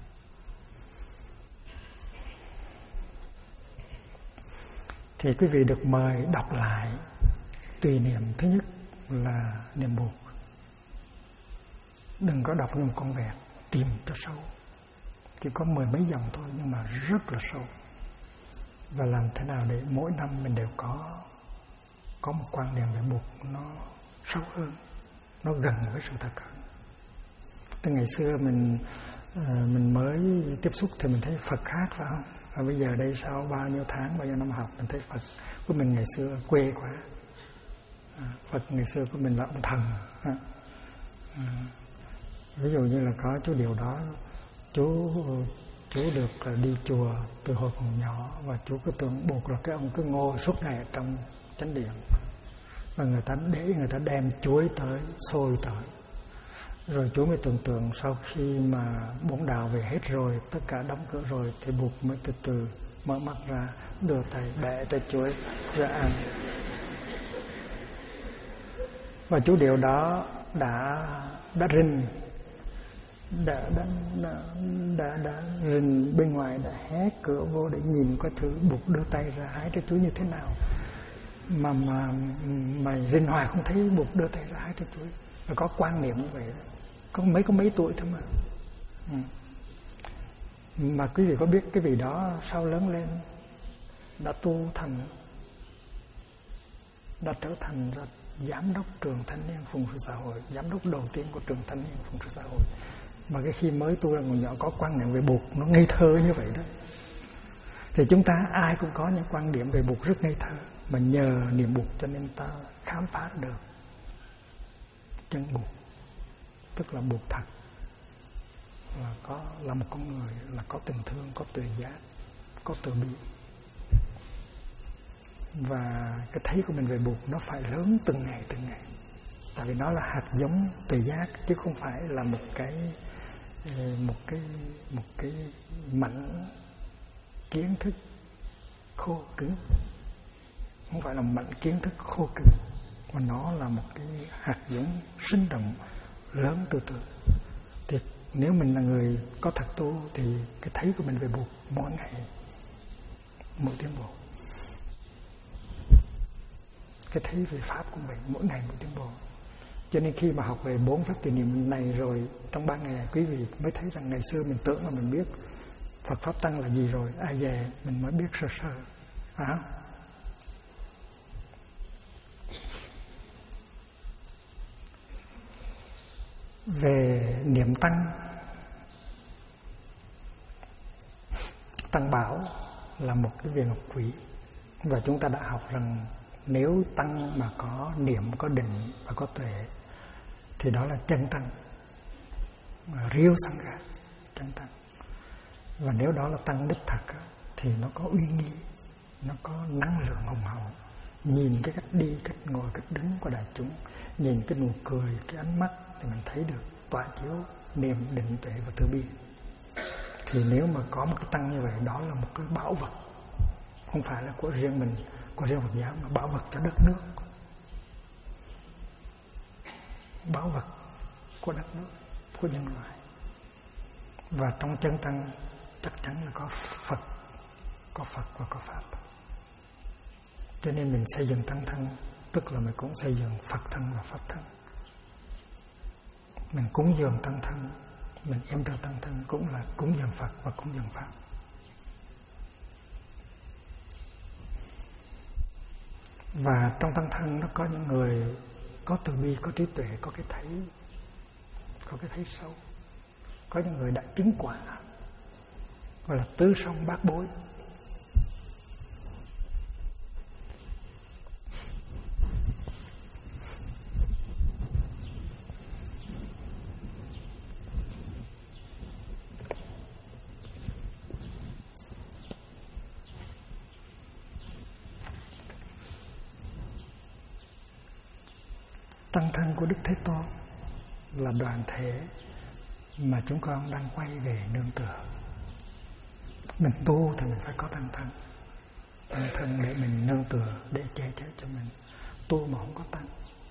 Thì quý vị được mời đọc lại tùy niệm. Thứ nhất là niệm buộc. Đừng có đọc như một con vẹt, tìm cho sâu. Chỉ có 10 mấy dòng thôi nhưng mà rất là sâu. Và làm thế nào để mỗi năm mình đều có một quan điểm về buộc nó sâu hơn, nó gần với sự thật hơn. Từ ngày xưa mình mới tiếp xúc thì mình thấy Phật khác, phải không? Và bây giờ đây sau bao nhiêu tháng, bao nhiêu năm học, mình thấy Phật của mình ngày xưa quê quá. Phật ngày xưa của mình là ông thần. Ví dụ như là có chú Điều đó, chú được đi chùa từ hồi còn nhỏ, và chú cứ tưởng buộc là cái ông cứ ngồi suốt ngày ở trong chánh điện, và người ta đem chuối tới, xôi tới, rồi chú mới tưởng tượng sau khi mà bổn đạo về hết rồi, tất cả đóng cửa rồi, thì buộc mới từ từ mở mắt ra, đưa tay bẻ trái chuối ra ăn. Và chú Điều đó đã rình rình bên ngoài, đã hé cửa vô để nhìn coi thử buộc đưa tay ra hái trái chuối như thế nào, mà rình hoài không thấy buộc đưa tay ra hái trái chuối. Và có quan niệm như vậy đó. Có mấy tuổi thôi mà. Mà quý vị có biết cái vị đó sau lớn lên đã tu thành, đã trở thành giám đốc trường thanh niên phụng sự xã hội, giám đốc đầu tiên của trường thanh niên phụng sự xã hội. Mà cái khi mới tu ra còn nhỏ có quan niệm về Bụt nó ngây thơ như vậy đó. Thì chúng ta ai cũng có những quan điểm về Bụt rất ngây thơ, mà nhờ niệm Bụt cho nên ta khám phá được chân Bụt, tức là Bụt thật, là một con người, là có tình thương, có tuệ giác, có từ bi. Và cái thấy của mình về Bụt nó phải lớn từng ngày, tại vì nó là hạt giống tuệ giác, chứ không phải là một cái mảnh kiến thức khô cứng, không phải là mảnh kiến thức khô cứng, mà nó là một cái hạt giống sinh động lớn từ từ. Thì nếu mình là người có thật tu thì cái thấy của mình về Bụt mỗi ngày mỗi tiến bộ, cái thấy về pháp của mình mỗi ngày mỗi tiến bộ. Cho nên khi mà học về 4 pháp tùy niệm này rồi, trong 3 ngày quý vị mới thấy rằng ngày xưa mình tưởng là mình biết Phật Pháp Tăng là gì rồi, ai về mình mới biết sơ sơ. Về niệm Tăng, Tăng bảo là một cái viên ngọc quý. Và chúng ta đã học rằng nếu Tăng mà có niệm, có định và có tuệ thì đó là chân Tăng, Riêu Sangha, chân Tăng. Và nếu đó là Tăng đích thật thì nó có uy nghi, nó có năng lượng hùng hậu. Nhìn cái cách đi, cách ngồi, cách đứng của đại chúng, nhìn cái nụ cười, cái ánh mắt thì mình thấy được tỏa chiếu niềm định tuệ và từ bi. Thì nếu mà có một cái Tăng như vậy, đó là một cái bảo vật, không phải là của riêng mình, của riêng Phật giáo, mà bảo vật cho đất nước, bảo vật của đất nước, của nhân loại. Và trong chân Tăng chắc chắn là có Phật và có Pháp. Cho nên mình xây dựng Tăng thân, tức là mình cũng xây dựng Phật thân và Pháp thân. Mình cúng dường Tăng thân, mình yểm trợ Tăng thân cũng là cúng dường Phật và cúng dường Pháp. Và trong Tăng thân nó có những người có từ bi, có trí tuệ, có cái thấy sâu. Có những người đã chứng quả, gọi là tứ song bát bối. Tăng thân của Đức Thế Tôn là đoàn thể mà chúng con đang quay về nương tựa. Mình tu thì mình phải có tăng thân để mình nương tựa, để che chở cho mình. Tu mà không có tăng,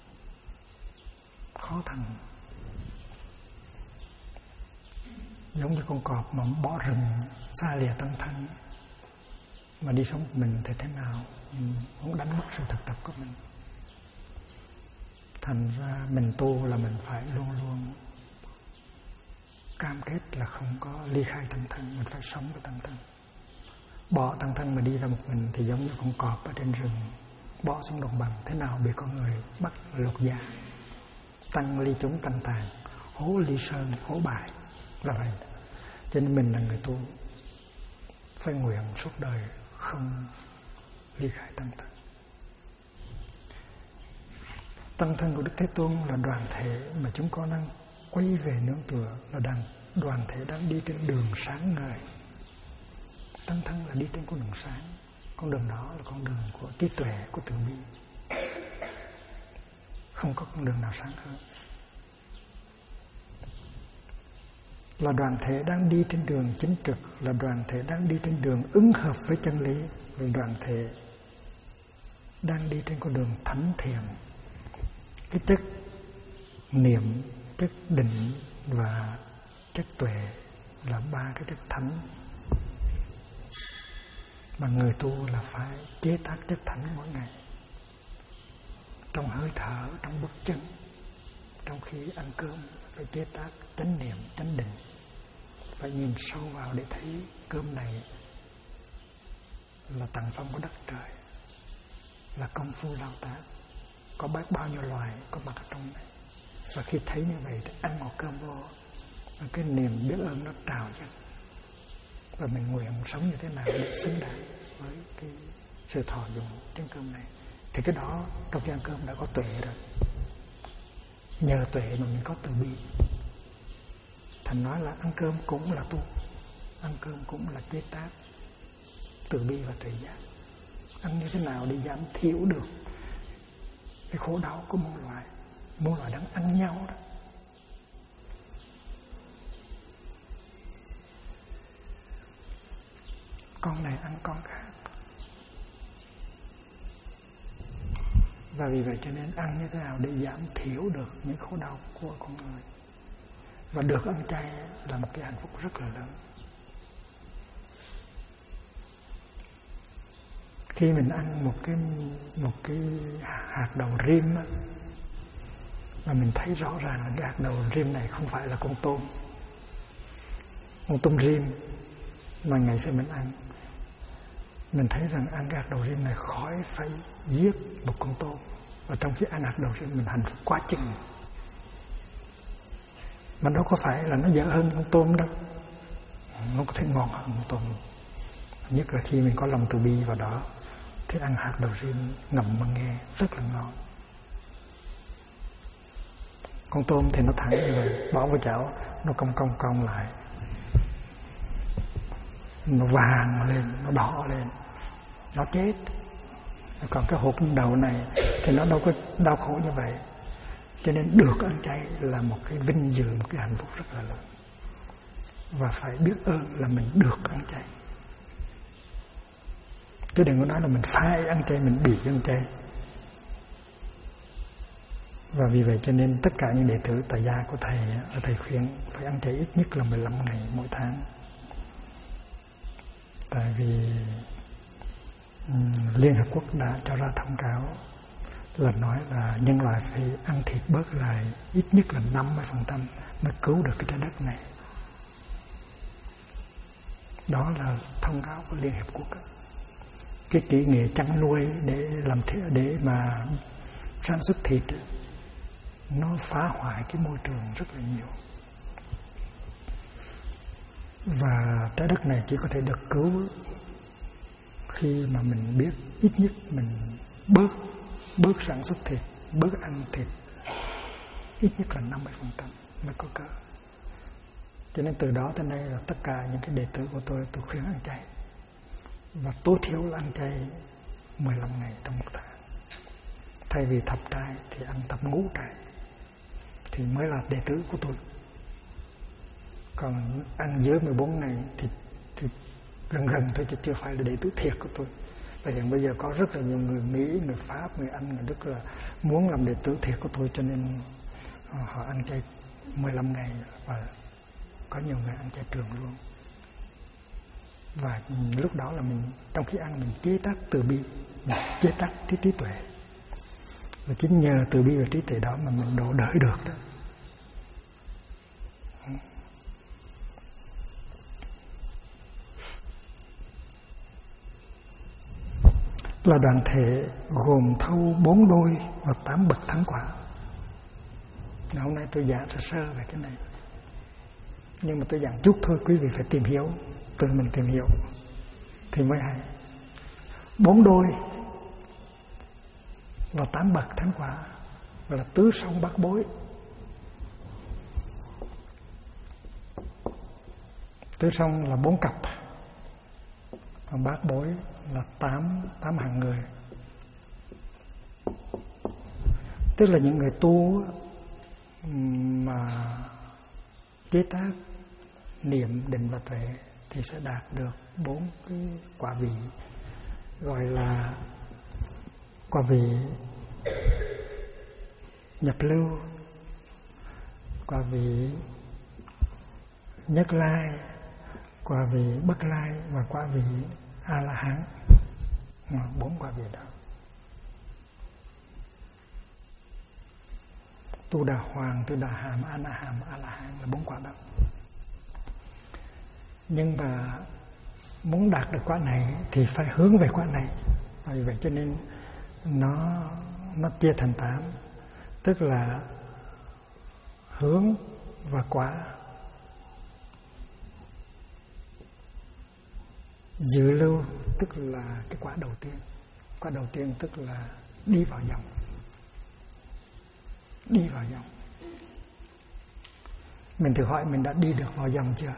khó thành. Giống như con cọp mà bỏ rừng xa lìa tăng thân, mà đi sống một mình thì thế nào? Mình không đánh mất sự thực tập của mình. Thành ra mình tu là mình phải luôn luôn cam kết là không có ly khai tăng thân, mình phải sống với tăng thân. Bỏ tăng thân mà đi ra một mình thì giống như con cọp ở trên rừng bỏ xuống đồng bằng, thế nào bị con người bắt lột da. Tăng ly chúng tăng tàn, hố ly sơn hố bại là vậy. Cho nên mình là người tu phải nguyện suốt đời không ly khai tăng thân. Tăng thân của Đức Thế Tôn là đoàn thể mà chúng con đang quay về nương tựa, là đoàn thể đang đi trên đường sáng ngời. Tăng thân là đi trên con đường sáng, con đường đó là con đường của trí tuệ, của từ bi. Không có con đường nào sáng hơn. Là đoàn thể đang đi trên đường chính trực, là đoàn thể đang đi trên đường ứng hợp với chân lý, là đoàn thể đang đi trên con đường thánh thiện. Cái chất niệm, chất định và chất tuệ là 3 cái chất thánh mà người tu là phải chế tác chất thánh mỗi ngày. Trong hơi thở, trong bước chân, trong khi ăn cơm phải chế tác chánh niệm, chánh định. Phải nhìn sâu vào để thấy cơm này là tặng phẩm của đất trời, là công phu lao tác, có bao nhiêu loài có mặt ở trong này. Và khi thấy như vậy thì ăn một cơm vô cái niềm biết ơn nó trào dâng, và mình nguyện sống như thế nào để xứng đáng với cái sự thọ dụng chén cơm này. Thì cái đó trong cái ăn cơm đã có tuệ rồi. Nhờ tuệ mà mình có từ bi. Thành nói là ăn cơm cũng là tu, ăn cơm cũng là chế tác từ bi và tuệ giác. Ăn như thế nào để giảm thiểu được cái khổ đau của muôn loài đang ăn nhau đó. Con này ăn con khác. Và vì vậy cho nên ăn như thế nào để giảm thiểu được những khổ đau của con người. Và được ăn chay là một cái hạnh phúc rất là lớn. Khi mình ăn một cái hạt đậu rim á, mà mình thấy rõ ràng là cái hạt đậu rim này không phải là con tôm rim mà ngày xưa mình ăn, mình thấy rằng ăn cái hạt đậu rim này khỏi phải giết một con tôm. Và trong khi ăn hạt đậu rim mình hạnh phúc quá chừng. Mà đâu có phải là nó dở hơn con tôm đâu, nó có thể ngon hơn con tôm. Nhất là khi mình có lòng từ bi vào đó, thì ăn hạt đậu rim ngậm mà nghe rất là ngon. Con tôm thì nó thẳng như vậy, bỏ vào chảo nó cong lại, nó vàng lên, nó đỏ lên, nó chết. Còn cái hột đậu này thì nó đâu có đau khổ như vậy. Cho nên được ăn chay là một cái vinh dự, một cái hạnh phúc rất là lớn. Và phải biết ơn là mình được ăn chay. Chứ đừng có nói là mình phải ăn chay, mình bị ăn chay. Và vì vậy cho nên tất cả những đệ tử tại gia của thầy khuyên phải ăn chay ít nhất là 15 ngày mỗi tháng. Tại vì Liên Hợp Quốc đã cho ra thông cáo là nói là nhân loại phải ăn thịt bớt lại ít nhất là 50% mới cứu được cái trái đất này. Đó là thông cáo của Liên Hợp Quốc. Cái kỹ nghệ chăn nuôi để mà sản xuất thịt nó phá hoại cái môi trường rất là nhiều. Và trái đất này chỉ có thể được cứu khi mà mình biết ít nhất mình bớt sản xuất thịt, bớt ăn thịt ít nhất là 50% mới có cỡ. Cho nên từ đó tới nay là tất cả những cái đệ tử của tôi khuyên ăn chay. Và tối thiểu là ăn chay 15 ngày trong một tháng. Thay vì thập trai thì ăn thập ngũ trai thì mới là đệ tử của tôi. Còn ăn dưới 14 ngày thì gần thôi, chứ chưa phải là đệ tử thiệt của tôi. Và hiện bây giờ có rất là nhiều người Mỹ, người Pháp, người Anh, người Đức là muốn làm đệ tử thiệt của tôi, cho nên họ ăn chay 15 ngày và có nhiều người ăn chay trường luôn. Và lúc đó là mình trong khi ăn mình chế tác từ bi, mình chế tác trí tuệ. Và chính nhờ từ bi và trí tuệ đó mà mình độ đợi được đó. Là đoàn thể gồm thâu 4 đôi và 8 bậc thắng quả. Hôm nay tôi giảng sơ về cái này, nhưng mà tôi giảng chút thôi, quý vị phải tìm hiểu, tự mình tìm hiểu thì mới hay. 4 đôi và 8 bậc thắng quả, gọi là tứ song bát bối. Tứ song là 4 cặp, còn bát bối là 8 hạng người. Tức là những người tu mà chế tác niệm, định và tuệ thì sẽ đạt được 4 cái quả vị, gọi là quả vị nhập lưu, quả vị nhất lai, quả vị bất lai và quả vị A La Hán. 4 quả vị đó. Tu Đà Hoàng, Tu Đà Hàm, A Na Hàm, A La Hán là 4 quả đó. Nhưng mà muốn đạt được quả này thì phải hướng về quả này. Vì vậy cho nên nó chia thành 8, tức là hướng và quả. Dự lưu tức là cái quả đầu tiên. Quả đầu tiên tức là đi vào dòng. Đi vào dòng. Mình thử hỏi mình đã đi được vào dòng chưa?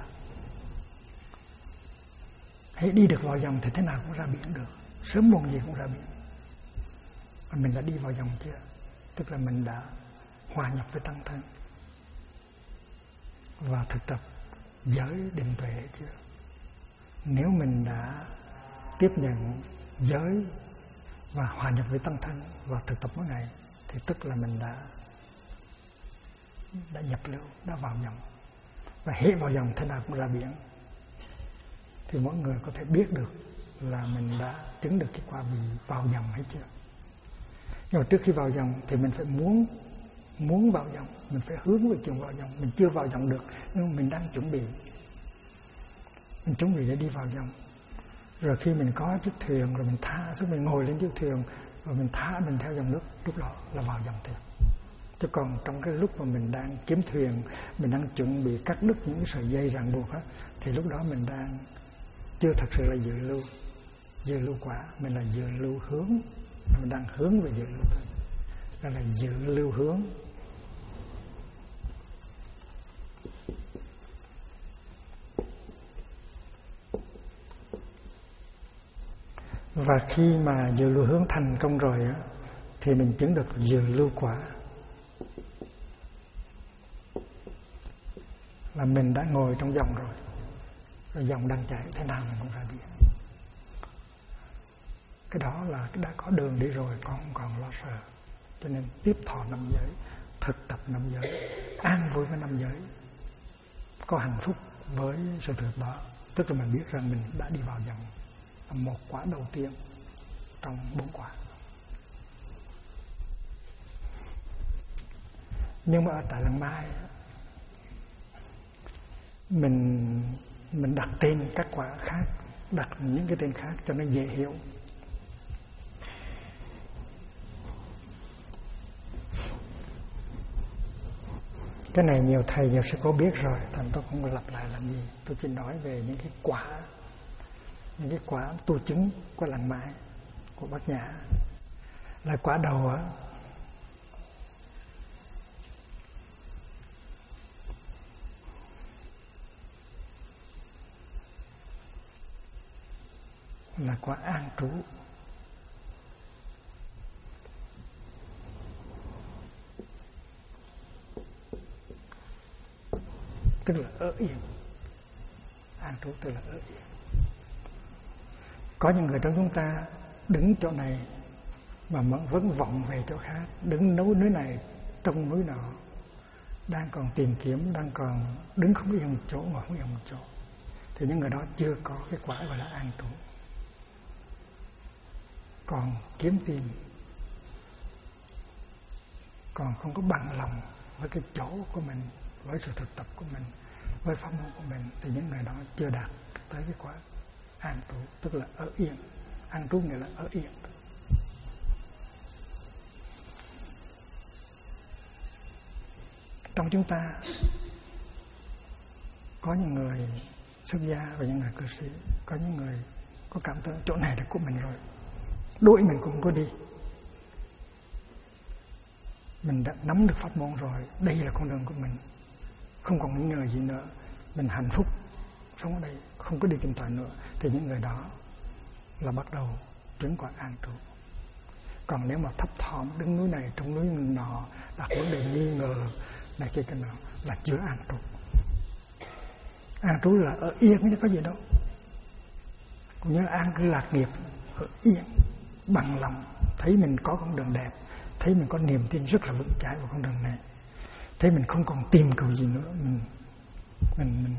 Hãy đi được vào dòng thì thế nào cũng ra biển được. Sớm muộn gì cũng ra biển. Và mình đã đi vào dòng chưa? Tức là mình đã hòa nhập với tăng thân và thực tập giới định tuệ chưa? Nếu mình đã tiếp nhận giới và hòa nhập với tăng thân và thực tập mỗi ngày thì tức là mình đã nhập lưu, đã vào dòng. Và hết vào dòng thế nào cũng ra biển. Thì mỗi người có thể biết được là mình đã chứng được cái quả vị vào dòng hay chưa. Nhưng mà trước khi vào dòng thì mình phải muốn vào dòng, mình phải hướng về chuyện vào dòng. Mình chưa vào dòng được nhưng mà mình đang chuẩn bị. Mình chuẩn bị để đi vào dòng. Rồi khi mình có chiếc thuyền rồi mình thả xuống, mình ngồi lên chiếc thuyền rồi mình thả mình theo dòng nước, lúc đó là vào dòng thiệt. Chứ còn trong cái lúc mà mình đang kiếm thuyền, mình đang chuẩn bị cắt đứt những cái sợi dây ràng buộc á, thì lúc đó mình đang chưa thật sự là dự lưu quả, mình là dự lưu hướng, mình đang hướng về dự lưu thôi. Đó là dự lưu hướng. Và khi mà dự lưu hướng thành công rồi á, thì mình chứng được dự lưu quả. Là mình đã ngồi trong dòng rồi. Rồi dòng đang chảy, thế nào mình cũng ra biển. Cái đó là đã có đường đi rồi, con không còn lo sợ. Cho nên tiếp thọ năm giới, thực tập năm giới, an vui với năm giới, có hạnh phúc với sự thực đó. Tức là mình biết rằng mình đã đi vào dòng. Một quả đầu tiên trong 4 quả. Nhưng mà ở tại Lăng Mai mình đặt tên các quả khác, đặt những cái tên khác cho nó dễ hiểu. Cái này nhiều thầy nhiều sư cô biết rồi, thành tôi không lặp lại làm gì. Tôi chỉ nói về những cái quả tu chứng của Lăng Mai, của Bát Nhã. Là quả đầu á, là quả an trú. Tức là ở yên. An trú tức là ở yên. Có những người trong chúng ta đứng chỗ này mà vẫn vọng về chỗ khác, đứng núi này trong núi nọ, đang còn tìm kiếm, đang còn đứng không yên một chỗ, ngồi không yên một chỗ, thì những người đó chưa có cái quả gọi là an trú, còn kiếm tìm, còn không có bằng lòng với cái chỗ của mình, với sự thực tập của mình, với pháp môn của mình, thì những người đó chưa đạt tới cái quả an trú, tức là ở yên. An trú nghĩa là ở yên. Trong chúng ta có những người xuất gia và những người cư sĩ, có những người có cảm tưởng chỗ này là của mình rồi, đuổi mình cũng có đi. Mình đã nắm được pháp môn rồi, đây là con đường của mình, không còn nghi ngờ gì nữa, mình hạnh phúc sống ở đây, không có đi tìm tòi nữa, thì những người đó là bắt đầu chứng quả an trú. Còn nếu mà thấp thỏm đứng núi này trong núi nọ, đặt vấn đề nghi ngờ này kia cái nào, là chưa an trú. An trú là ở yên chứ có gì đâu. Cũng như an cư lạc nghiệp, ở yên, bằng lòng, thấy mình có con đường đẹp, thấy mình có niềm tin rất là vững chãi vào con đường này, thấy mình không còn tìm cầu gì nữa, mình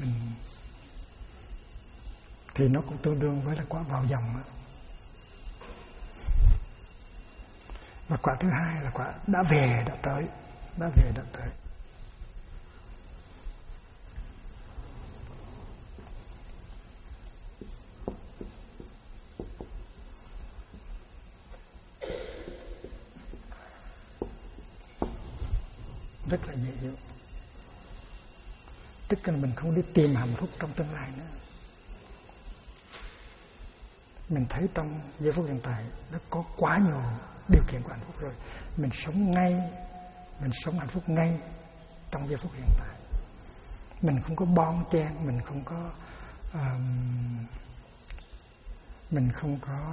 thì nó cũng tương đương với là quả vào dòng đó. Và quả thứ hai là quả đã về đã tới. Rất là dễ hiểu. Tức là mình không đi tìm hạnh phúc trong tương lai nữa. Mình thấy trong giây phút hiện tại nó có quá nhiều điều kiện của hạnh phúc rồi. Mình sống hạnh phúc ngay trong giây phút hiện tại. Mình không có bon chen, mình không có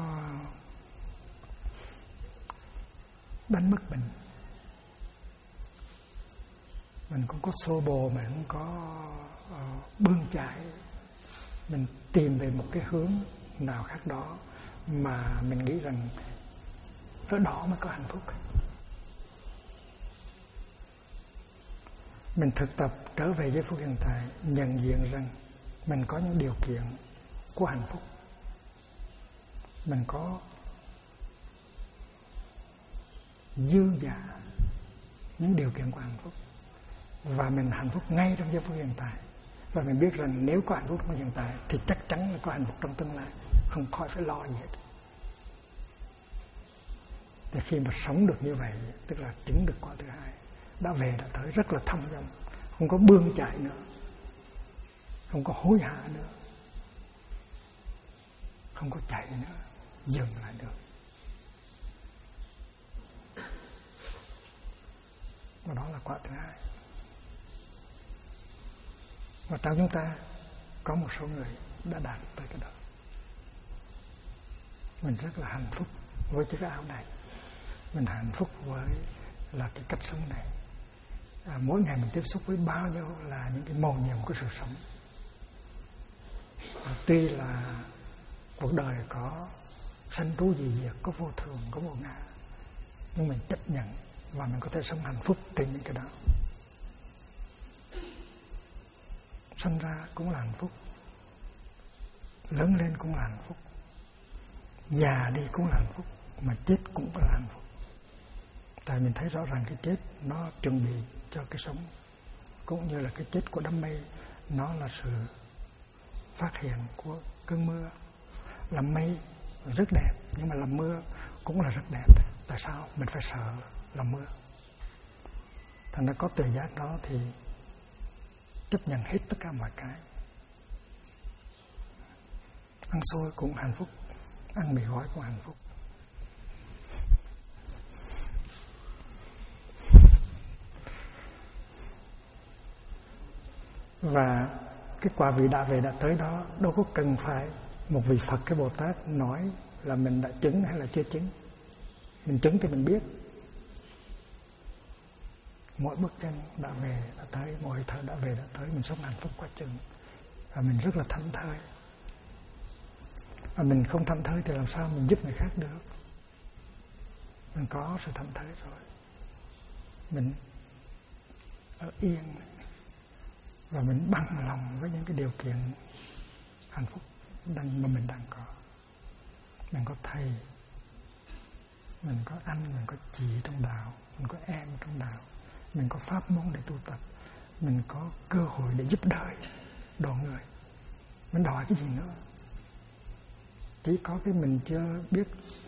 đánh mất mình không có xô bồ, mình không có bươn chải. Mình tìm về một cái hướng nào khác đó mà mình nghĩ rằng ở đó mới có hạnh phúc. Mình thực tập trở về giây phút hiện tại, nhận diện rằng mình có những điều kiện của hạnh phúc. Mình có dư dả những điều kiện của hạnh phúc. Và mình hạnh phúc ngay trong giây phút hiện tại. Và mình biết rằng nếu có hạnh phúc trong hiện tại thì chắc chắn là có hạnh phúc trong tương lai. Không khỏi phải lo gì hết. Thì khi mà sống được như vậy, tức là chứng được quả thứ hai, đã về đã tới, rất là thong dong, không có bươn chải nữa, không có hối hả nữa, không có chạy nữa, dừng lại được. Và đó là quả thứ hai. Và trong chúng ta có một số người đã đạt tới cái đó. Mình rất là hạnh phúc với chiếc áo này. Mình hạnh phúc với là cái cách sống này. Mỗi ngày mình tiếp xúc với bao nhiêu là những cái mầu nhiệm của sự sống. Tuy là cuộc đời có sanh tru dị diệt, có vô thường, có vô ngã, nhưng mình chấp nhận và mình có thể sống hạnh phúc trên những cái đó. Sinh ra cũng là hạnh phúc, lớn lên cũng là hạnh phúc, già đi cũng là hạnh phúc, mà chết cũng là hạnh phúc. Tại mình thấy rõ ràng cái chết nó chuẩn bị cho cái sống, cũng như là cái chết của đám mây, nó là sự phát hiện của cơn mưa. Làm mây rất đẹp, nhưng mà làm mưa cũng là rất đẹp. Tại sao mình phải sợ làm mưa? Thành ra có tự giác đó thì chấp nhận hết tất cả mọi cái. Ăn xôi cũng hạnh phúc, ăn mì gói cũng hạnh phúc. Và cái quả vị đã về đã tới đó đâu có cần phải một vị Phật cái Bồ Tát nói là mình đã chứng hay là chưa chứng. Mình chứng thì mình biết. Mỗi bước chân đã về đã tới, mỗi hơi thở đã về đã tới, mình sống hạnh phúc quá chừng. Và mình rất là thảnh thơi. Và mình không thảnh thơi thì làm sao mình giúp người khác được? Mình có sự thảnh thơi rồi, mình ở yên và mình bằng lòng với những cái điều kiện hạnh phúc mà mình đang có. Mình có thầy, mình có anh, mình có chị trong đạo, mình có em trong đạo, mình có pháp môn để tu tập, mình có cơ hội để giúp đời, độ người. Mình đòi cái gì nữa? Chỉ có cái mình chưa biết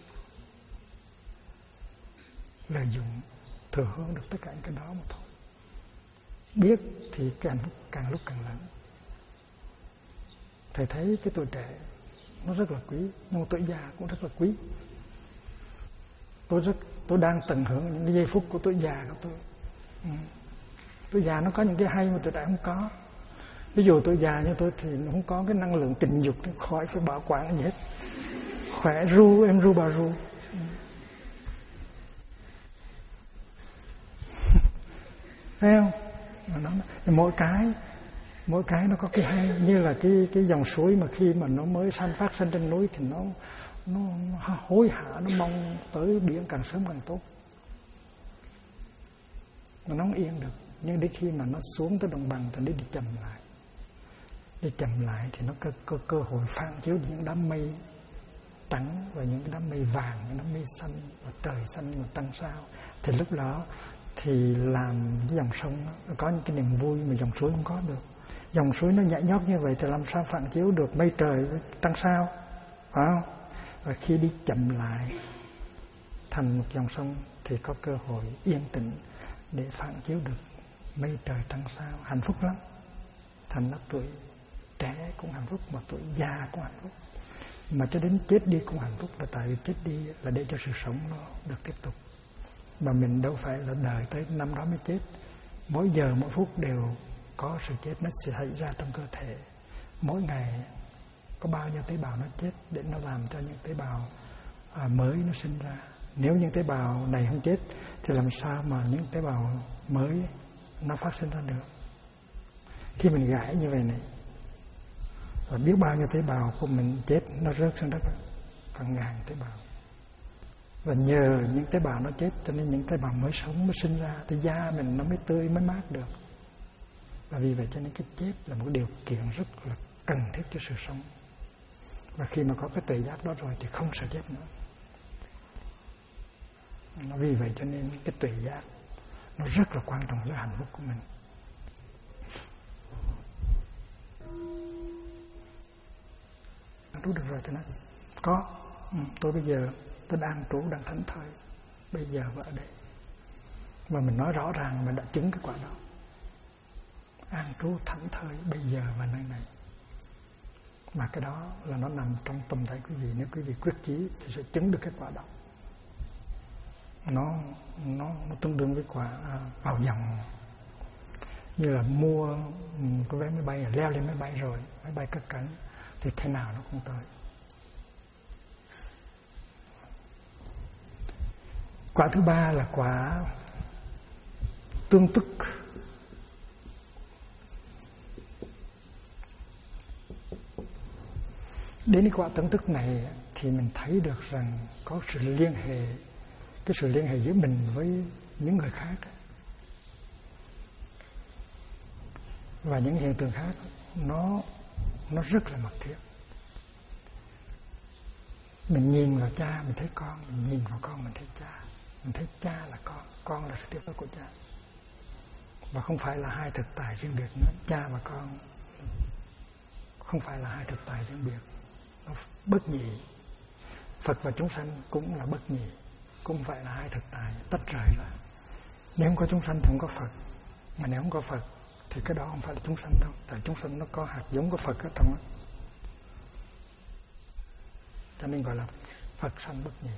lợi dụng, thừa hưởng được tất cả những cái đó mà thôi. Biết thì cái hạnh phúc càng lúc càng lớn. Thầy thấy cái tuổi trẻ nó rất là quý, nhưng mà tuổi già cũng rất là quý. Tôi đang tận hưởng những cái giây phút của tuổi già của tôi. Tuổi già nó có những cái hay mà tuổi trẻ không có. Ví dụ tuổi già như tôi thì nó không có cái năng lượng tình dục, khỏi phải bảo quản gì hết. Khỏe ru, em ru bà ru. Thấy không? Mỗi cái nó có cái hay. Như là cái dòng suối mà khi mà nó mới phát sinh trên núi thì nó hối hả, nó mong tới biển càng sớm càng tốt. Nó không yên được. Nhưng đến khi mà nó xuống tới đồng bằng thì nó đi chậm lại. Đi chậm lại thì nó có cơ hội phản chiếu những đám mây trắng và những cái đám mây vàng, những đám mây xanh và trời xanh và trăng sao. Thì lúc đó thì làm cái dòng sông nó có những cái niềm vui mà dòng suối không có được. Dòng suối nó nhảy nhót như vậy thì làm sao phản chiếu được mây trời với trăng sao, phải không? Và khi đi chậm lại thành một dòng sông thì có cơ hội yên tĩnh để phản chiếu được mây trời trăng sao. Hạnh phúc lắm. Thành ra tuổi trẻ cũng hạnh phúc mà tuổi già cũng hạnh phúc. Mà cho đến chết đi cũng hạnh phúc là tại vì chết đi là để cho sự sống nó được tiếp tục. Mà mình đâu phải là đợi tới năm đó mới chết. Mỗi giờ mỗi phút đều có sự chết nó sẽ xảy ra trong cơ thể. Mỗi ngày có bao nhiêu tế bào nó chết để nó làm cho những tế bào mới nó sinh ra. Nếu những tế bào này không chết thì làm sao mà những tế bào mới nó phát sinh ra được. Khi mình gãi như vậy này, và biết bao nhiêu tế bào của mình chết nó rớt xuống đất, hàng ngàn tế bào. Và nhờ những tế bào nó chết cho nên những tế bào mới sống mới sinh ra, thì da mình nó mới tươi mới mát được. Và vì vậy cho nên cái chết là một điều kiện rất là cần thiết cho sự sống. Và khi mà có cái tuệ giác đó rồi thì không sợ chết nữa. Vì vậy cho nên cái tuệ giác nó rất là quan trọng với hạnh phúc của mình. Trú được rồi cho nó có. Tôi bây giờ tôi đang trú, đang thảnh thơi, bây giờ và ở đây. Và mình nói rõ ràng mình đã chứng cái quả đó. An trú thảnh thơi bây giờ và nơi này. Mà cái đó là nó nằm trong tâm thái quý vị. Nếu quý vị quyết chí thì sẽ chứng được cái quả đó. Nó tương đương với quả vào dòng. Như là mua cái vé máy bay, leo lên máy bay rồi, máy bay cất cánh thì thế nào nó cũng tới. Quả thứ ba là quả tương tức. Đến cái quả tương tức này thì mình thấy được rằng có sự liên hệ, cái sự liên hệ giữa mình với những người khác và những hiện tượng khác nó rất là mật thiết. Mình nhìn vào cha mình thấy con, mình nhìn vào con mình thấy cha, mình thấy cha là con là sự tiếp nối của cha. Và không phải là hai thực tại riêng biệt nữa. Cha và con không phải là hai thực tại riêng biệt, nó bất nhị. Phật và chúng sanh cũng là bất nhị, cũng phải là hai thực tại tách rời ra. Nếu không có chúng sanh thì không có Phật, mà nếu không có Phật thì cái đó không phải là chúng sanh đâu. Tại chúng sanh nó có hạt giống của Phật ở trong đó, cho nên gọi là Phật sanh bất nhị.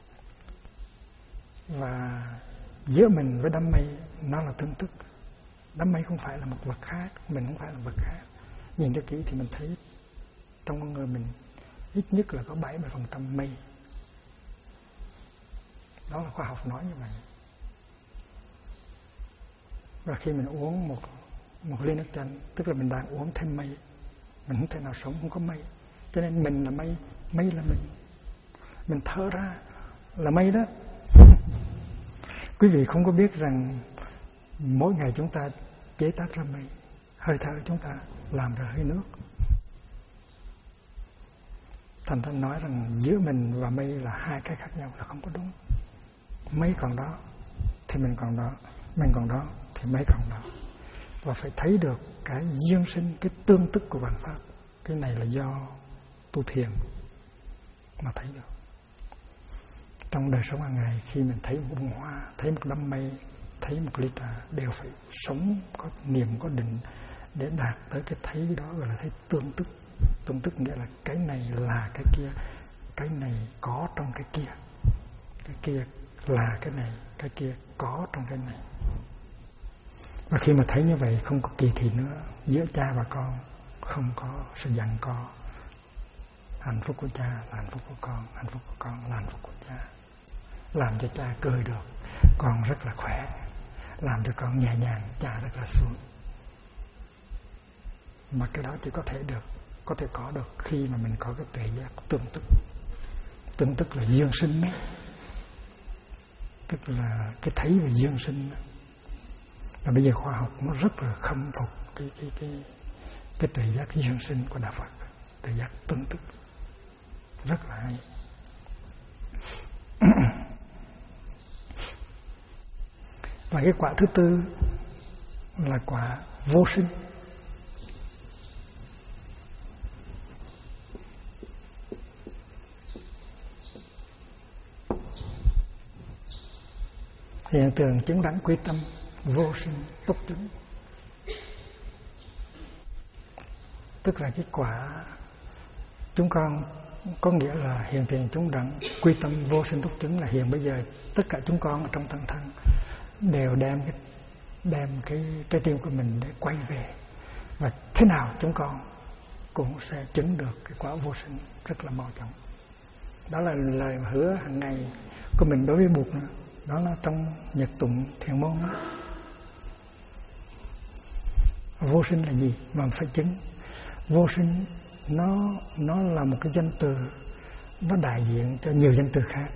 Và giữa mình với đám mây nó là tương tức. Đám mây không phải là một vật khác, mình không phải là vật khác. Nhìn cho kỹ thì mình thấy trong con người mình ít nhất là có 70% mây. Đó là khoa học nói như vậy. Và khi mình uống một ly nước chanh, tức là mình đang uống thêm mây. Mình không thể nào sống không có mây. Cho nên mình là mây, mây là mình. Mình thở ra là mây đó. Quý vị không có biết rằng mỗi ngày chúng ta chế tác ra mây. Hơi thở chúng ta làm ra hơi nước. Thành ra nói rằng giữa mình và mây là hai cái khác nhau là không có đúng. Mây còn đó thì mình còn đó, mình còn đó thì mây còn đó. Và phải thấy được cái duyên sinh, cái tương tức của vạn pháp. Cái này là do tu thiền mà thấy được. Trong đời sống hàng ngày, khi mình thấy một bông hoa, thấy một đám mây, thấy một ly trà, đều phải sống có niềm, có định để đạt tới cái thấy đó, gọi là thấy tương tức. Tương tức nghĩa là cái này là cái kia, cái này có trong cái kia là cái này, cái kia có trong cái này. Và khi mà thấy như vậy không có kỳ thị nữa, giữa cha và con không có sự giằng co. Hạnh phúc của cha là hạnh phúc của con, hạnh phúc của con là hạnh phúc của cha. Làm cho cha cười được, con rất là khỏe. Làm cho con nhẹ nhàng, cha rất là xuống. Mà cái đó chỉ có thể có được khi mà mình có cái tuệ giác tương tức. Tương tức là duyên sinh đó. Tức là cái thấy về duyên sinh đó. Và bây giờ khoa học nó rất là khâm phục cái tuệ giác duyên sinh của Đạo Phật, tuệ giác tương tức, rất là hay. Và cái quả thứ tư là quả vô sinh. Hiện tượng chứng đẳng quy tâm, vô sinh túc chứng. Tức là cái quả chúng con có nghĩa là hiện tiền chúng đẳng, quy tâm vô sinh túc chứng, là hiện bây giờ tất cả chúng con ở trong tăng thân đều đem cái trái tim của mình để quay về, và thế nào chúng con cũng sẽ chứng được cái quả vô sinh rất là mau chóng. Đó là lời hứa hàng ngày của mình đối với Bụt nữa. Đó là trong Nhật Tụng Thiền Môn đó. Vô sinh là gì mà phải chứng? Vô sinh nó là một cái danh từ, nó đại diện cho nhiều danh từ khác.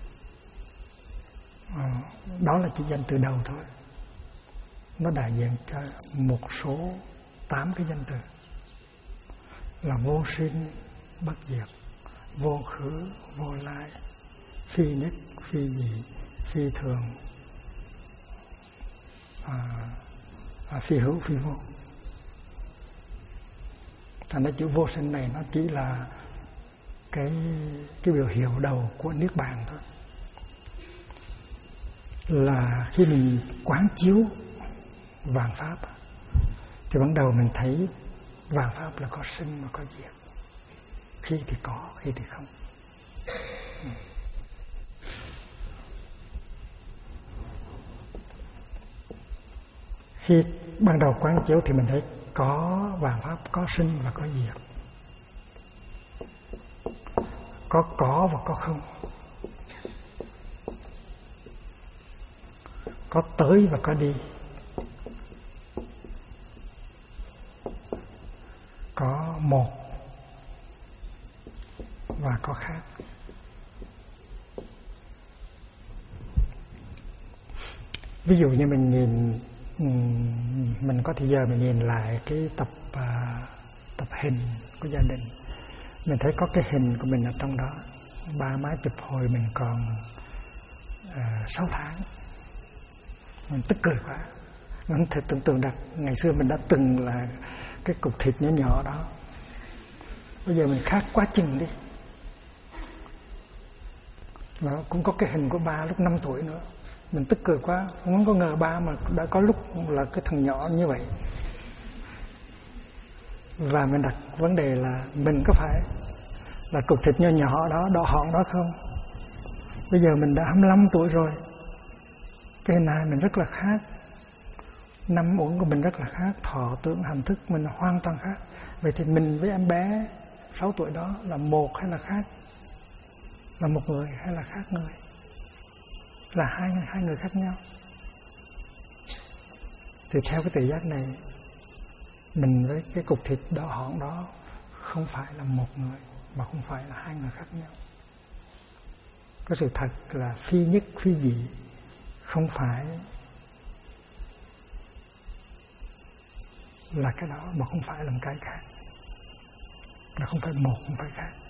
Đó là chỉ danh từ đầu thôi. Nó đại diện cho một số 8 cái danh từ là vô sinh, bất diệt, vô khứ, vô lai, phi nhất, phi dị, phi thường, phi hữu, phi vô. Thành ra chữ vô sinh này nó chỉ là cái biểu hiệu đầu của Niết Bàn thôi. Là khi mình quán chiếu vạn pháp thì ban đầu mình thấy vạn pháp là có sinh và có diệt. Khi thì có, khi thì không. Khi ban đầu quán chiếu thì mình thấy có vạn pháp, có sinh và có diệt, có và có không, có tới và có đi, có một và có khác. Ví dụ như mình nhìn, mình có thời giờ mình nhìn lại cái tập hình của gia đình, mình thấy có cái hình của mình ở trong đó. Ba má chụp hồi mình còn 6 tháng. Mình tức cười quá. Mình thể tưởng tượng rằng ngày xưa mình đã từng là cái cục thịt nhỏ nhỏ đó, bây giờ mình khác quá chừng đi. Và cũng có cái hình của ba lúc 5 tuổi nữa. Mình tức cười quá, không có ngờ ba mà đã có lúc là cái thằng nhỏ như vậy. Và mình đặt vấn đề là mình có phải là cục thịt nhỏ nhỏ đó, đỏ hòn đó không? Bây giờ mình đã 25 tuổi rồi, cái hình này mình rất là khác, năm uẩn của mình rất là khác, thọ tưởng hành thức mình hoàn toàn khác. Vậy thì mình với em bé 6 tuổi đó là một hay là khác? Là một người hay là khác người? Là hai người khác nhau? Thì theo cái tự giác này, mình với cái cục thịt đỏ hòn đó không phải là một người, mà không phải là hai người khác nhau. Cái sự thật là phi nhất phi dị, không phải là cái đó, mà không phải là một cái khác. Nó không phải một, không phải khác.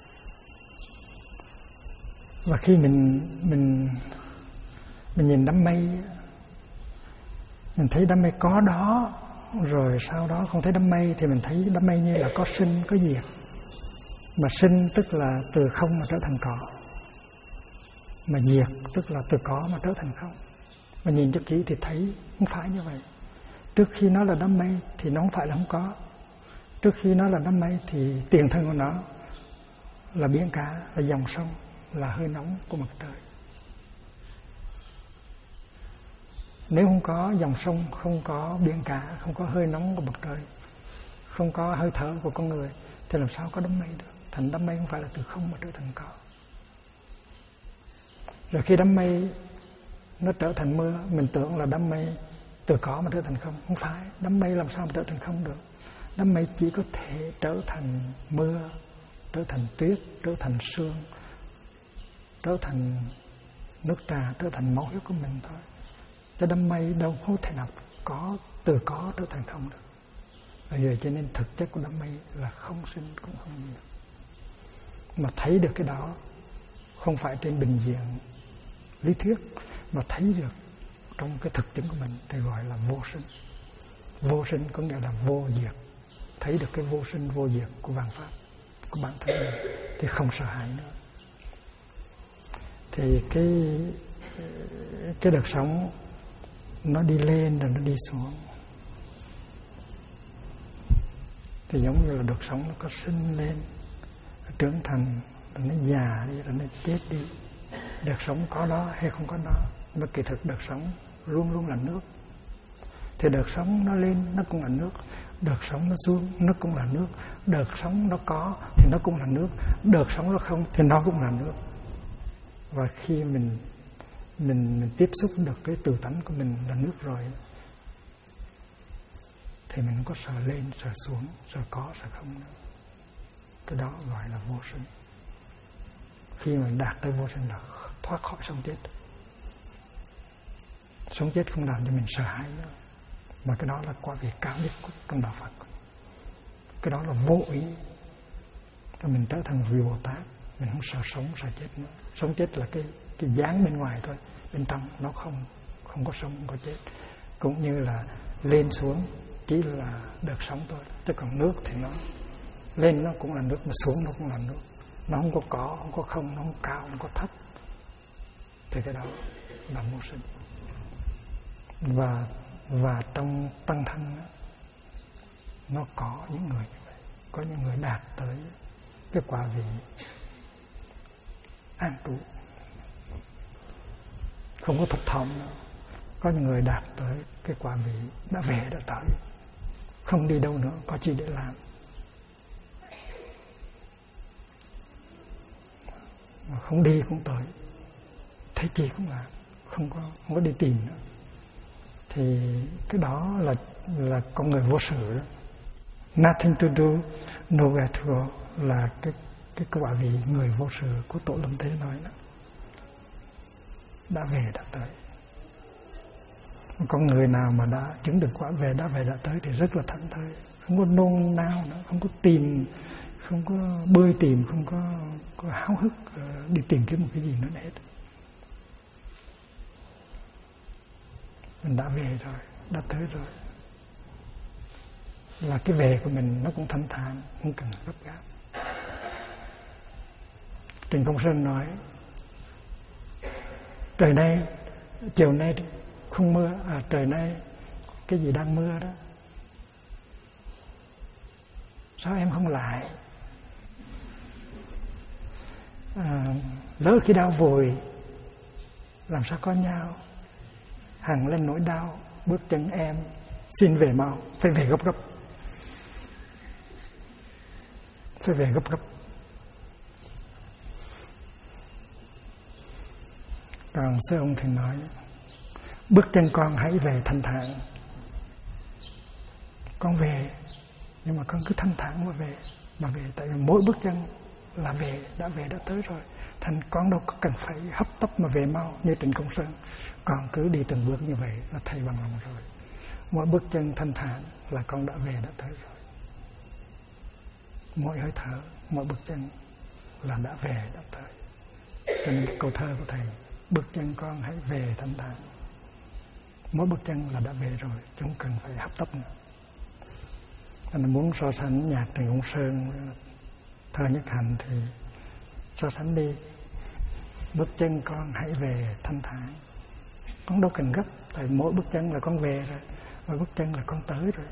Và khi mình nhìn đám mây, mình thấy đám mây có đó, rồi sau đó không thấy đám mây, thì mình thấy đám mây như là có sinh, có diệt. Mà sinh tức là từ không mà trở thành có, mà diệt tức là từ có mà trở thành không. Mà nhìn cho kỹ thì thấy không phải như vậy. Trước khi nó là đám mây thì nó không phải là không có. Trước khi nó là đám mây thì tiền thân của nó là biển cả, là dòng sông, là hơi nóng của mặt trời. Nếu không có dòng sông, không có biển cả, không có hơi nóng của mặt trời, không có hơi thở của con người, thì làm sao có đám mây được? Thành đám mây không phải là từ không mà trở thành có. Rồi khi đám mây nó trở thành mưa, mình tưởng là đám mây từ có mà trở thành không. Không phải, đám mây làm sao mà trở thành không được. Đám mây chỉ có thể trở thành mưa, trở thành tuyết, trở thành sương, trở thành nước trà, trở thành máu huyết của mình thôi. Chứ đám mây đâu có thể nào có từ có trở thành không được. Bây giờ cho nên thực chất của đám mây là không sinh cũng không diệt. Mà thấy được cái đó không phải trên bình diện lý thuyết, mà thấy được trong cái thực chứng của mình thì gọi là vô sinh. Vô sinh có nghĩa là vô diệt. Thấy được cái vô sinh vô diệt của vạn pháp, của bản thân mình, thì không sợ hãi nữa. Thì cái đợt sống nó đi lên rồi nó đi xuống. Thì giống như là đợt sống nó có sinh lên, trưởng thành, rồi nó già đi, rồi nó chết đi. Đợt sống có đó hay không có đó, mà kỳ thực đợt sống luôn luôn là nước. Thì đợt sống nó lên nó cũng là nước, đợt sống nó xuống nó cũng là nước, đợt sống nó có thì nó cũng là nước, đợt sống nó không thì nó cũng là nước. Và khi mình tiếp xúc được cái tự tánh của mình là nước rồi, thì mình không có sợ lên, sợ xuống, sợ có, sợ không nữa. Cái đó gọi là vô sinh. Khi mình đạt tới vô sinh là thoát khỏi sống chết. Sống chết không làm cho mình sợ hãi nữa, mà cái đó là quả vị cao nhất trong đạo Phật. Cái đó là vô ý, cho mình trở thành vị Bồ Tát. Mình không sợ sống, sợ chết nữa. Sống chết là cái dáng bên ngoài thôi, bên trong nó không có sống, không có chết. Cũng như là lên xuống chỉ là đợt sống thôi, chứ còn nước thì nó lên nó cũng là nước, mà xuống nó cũng là nước. Nó không có không, nó không cao, nó có thấp. Thì cái đó là vô sinh. Và trong tăng thân đó, nó có những người như vậy, có những người đạt tới cái quả vị an trú, không có thấp thỏm nữa. Có những người đạt tới cái quả vị đã về đã tới, không đi đâu nữa, có chi để làm. Mà không đi cũng tới, thấy chi cũng làm, không có đi tìm nữa. Thì cái đó là con người vô sự đó. Nothing to do, nowhere to go, là cái quả vị người vô sự của Tổ Lâm Thế nói đó. Đã về đã tới. Con người nào mà đã chứng được quả về đã tới thì rất là thảnh thơi, không có nôn nao nữa, không có tìm, không có bơi tìm, không có háo hức đi tìm kiếm một cái gì nữa hết. Mình đã về rồi, đã tới rồi. Là cái về của mình nó cũng thanh thản, không cần gấp gáp. Trịnh Công Sơn nói trời nay, chiều nay không mưa, trời nay cái gì đang mưa đó, sao em không lại? Lỡ khi đau vội làm sao có nhau, hằng lên nỗi đau bước chân em, xin về mau, phải về gấp gấp, phải về gấp gấp. Còn sư ông thì nói bước chân con hãy về thanh thản. Con về, nhưng mà con cứ thanh thản mà về, tại vì mỗi bước chân là về đã tới rồi. Thành con đâu có cần phải hấp tấp mà về mau như Trịnh Công Sơn. Con cứ đi từng bước như vậy là thầy bằng lòng rồi. Mỗi bước chân thanh thản là con đã về đã tới rồi. Mỗi hơi thở, mỗi bước chân là đã về đã tới. Cho nên câu thơ của thầy, bước chân con hãy về thanh thản. Mỗi bước chân là đã về rồi, chứ không cần phải hấp tấp nữa. Nên muốn so sánh nhạc Trịnh Công Sơn, thơ Nhất Hạnh thì so sánh đi. Bước chân con hãy về thanh thản. Con đâu cần gấp, tại mỗi bước chân là con về rồi, mỗi bước chân là con tới rồi.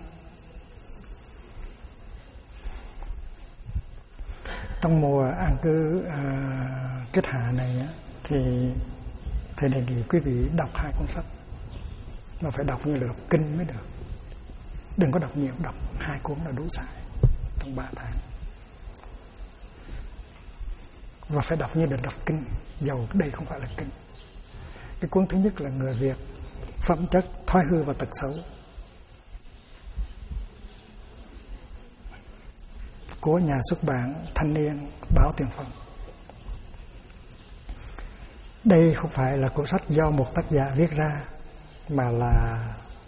Trong mùa an cư kết hạ này thì thầy đề nghị quý vị đọc 2 cuốn sách, mà phải đọc như là đọc kinh mới được. Đừng có đọc nhiều, đọc 2 cuốn là đủ xài trong 3 tháng. Và phải đọc như là đọc kinh, dầu đây không phải là kinh. Cái cuốn thứ nhất là Người Việt, Phẩm chất, Thói hư và tật xấu của nhà xuất bản Thanh Niên, báo Tiền Phong. Đây không phải là cuốn sách do một tác giả viết ra, mà là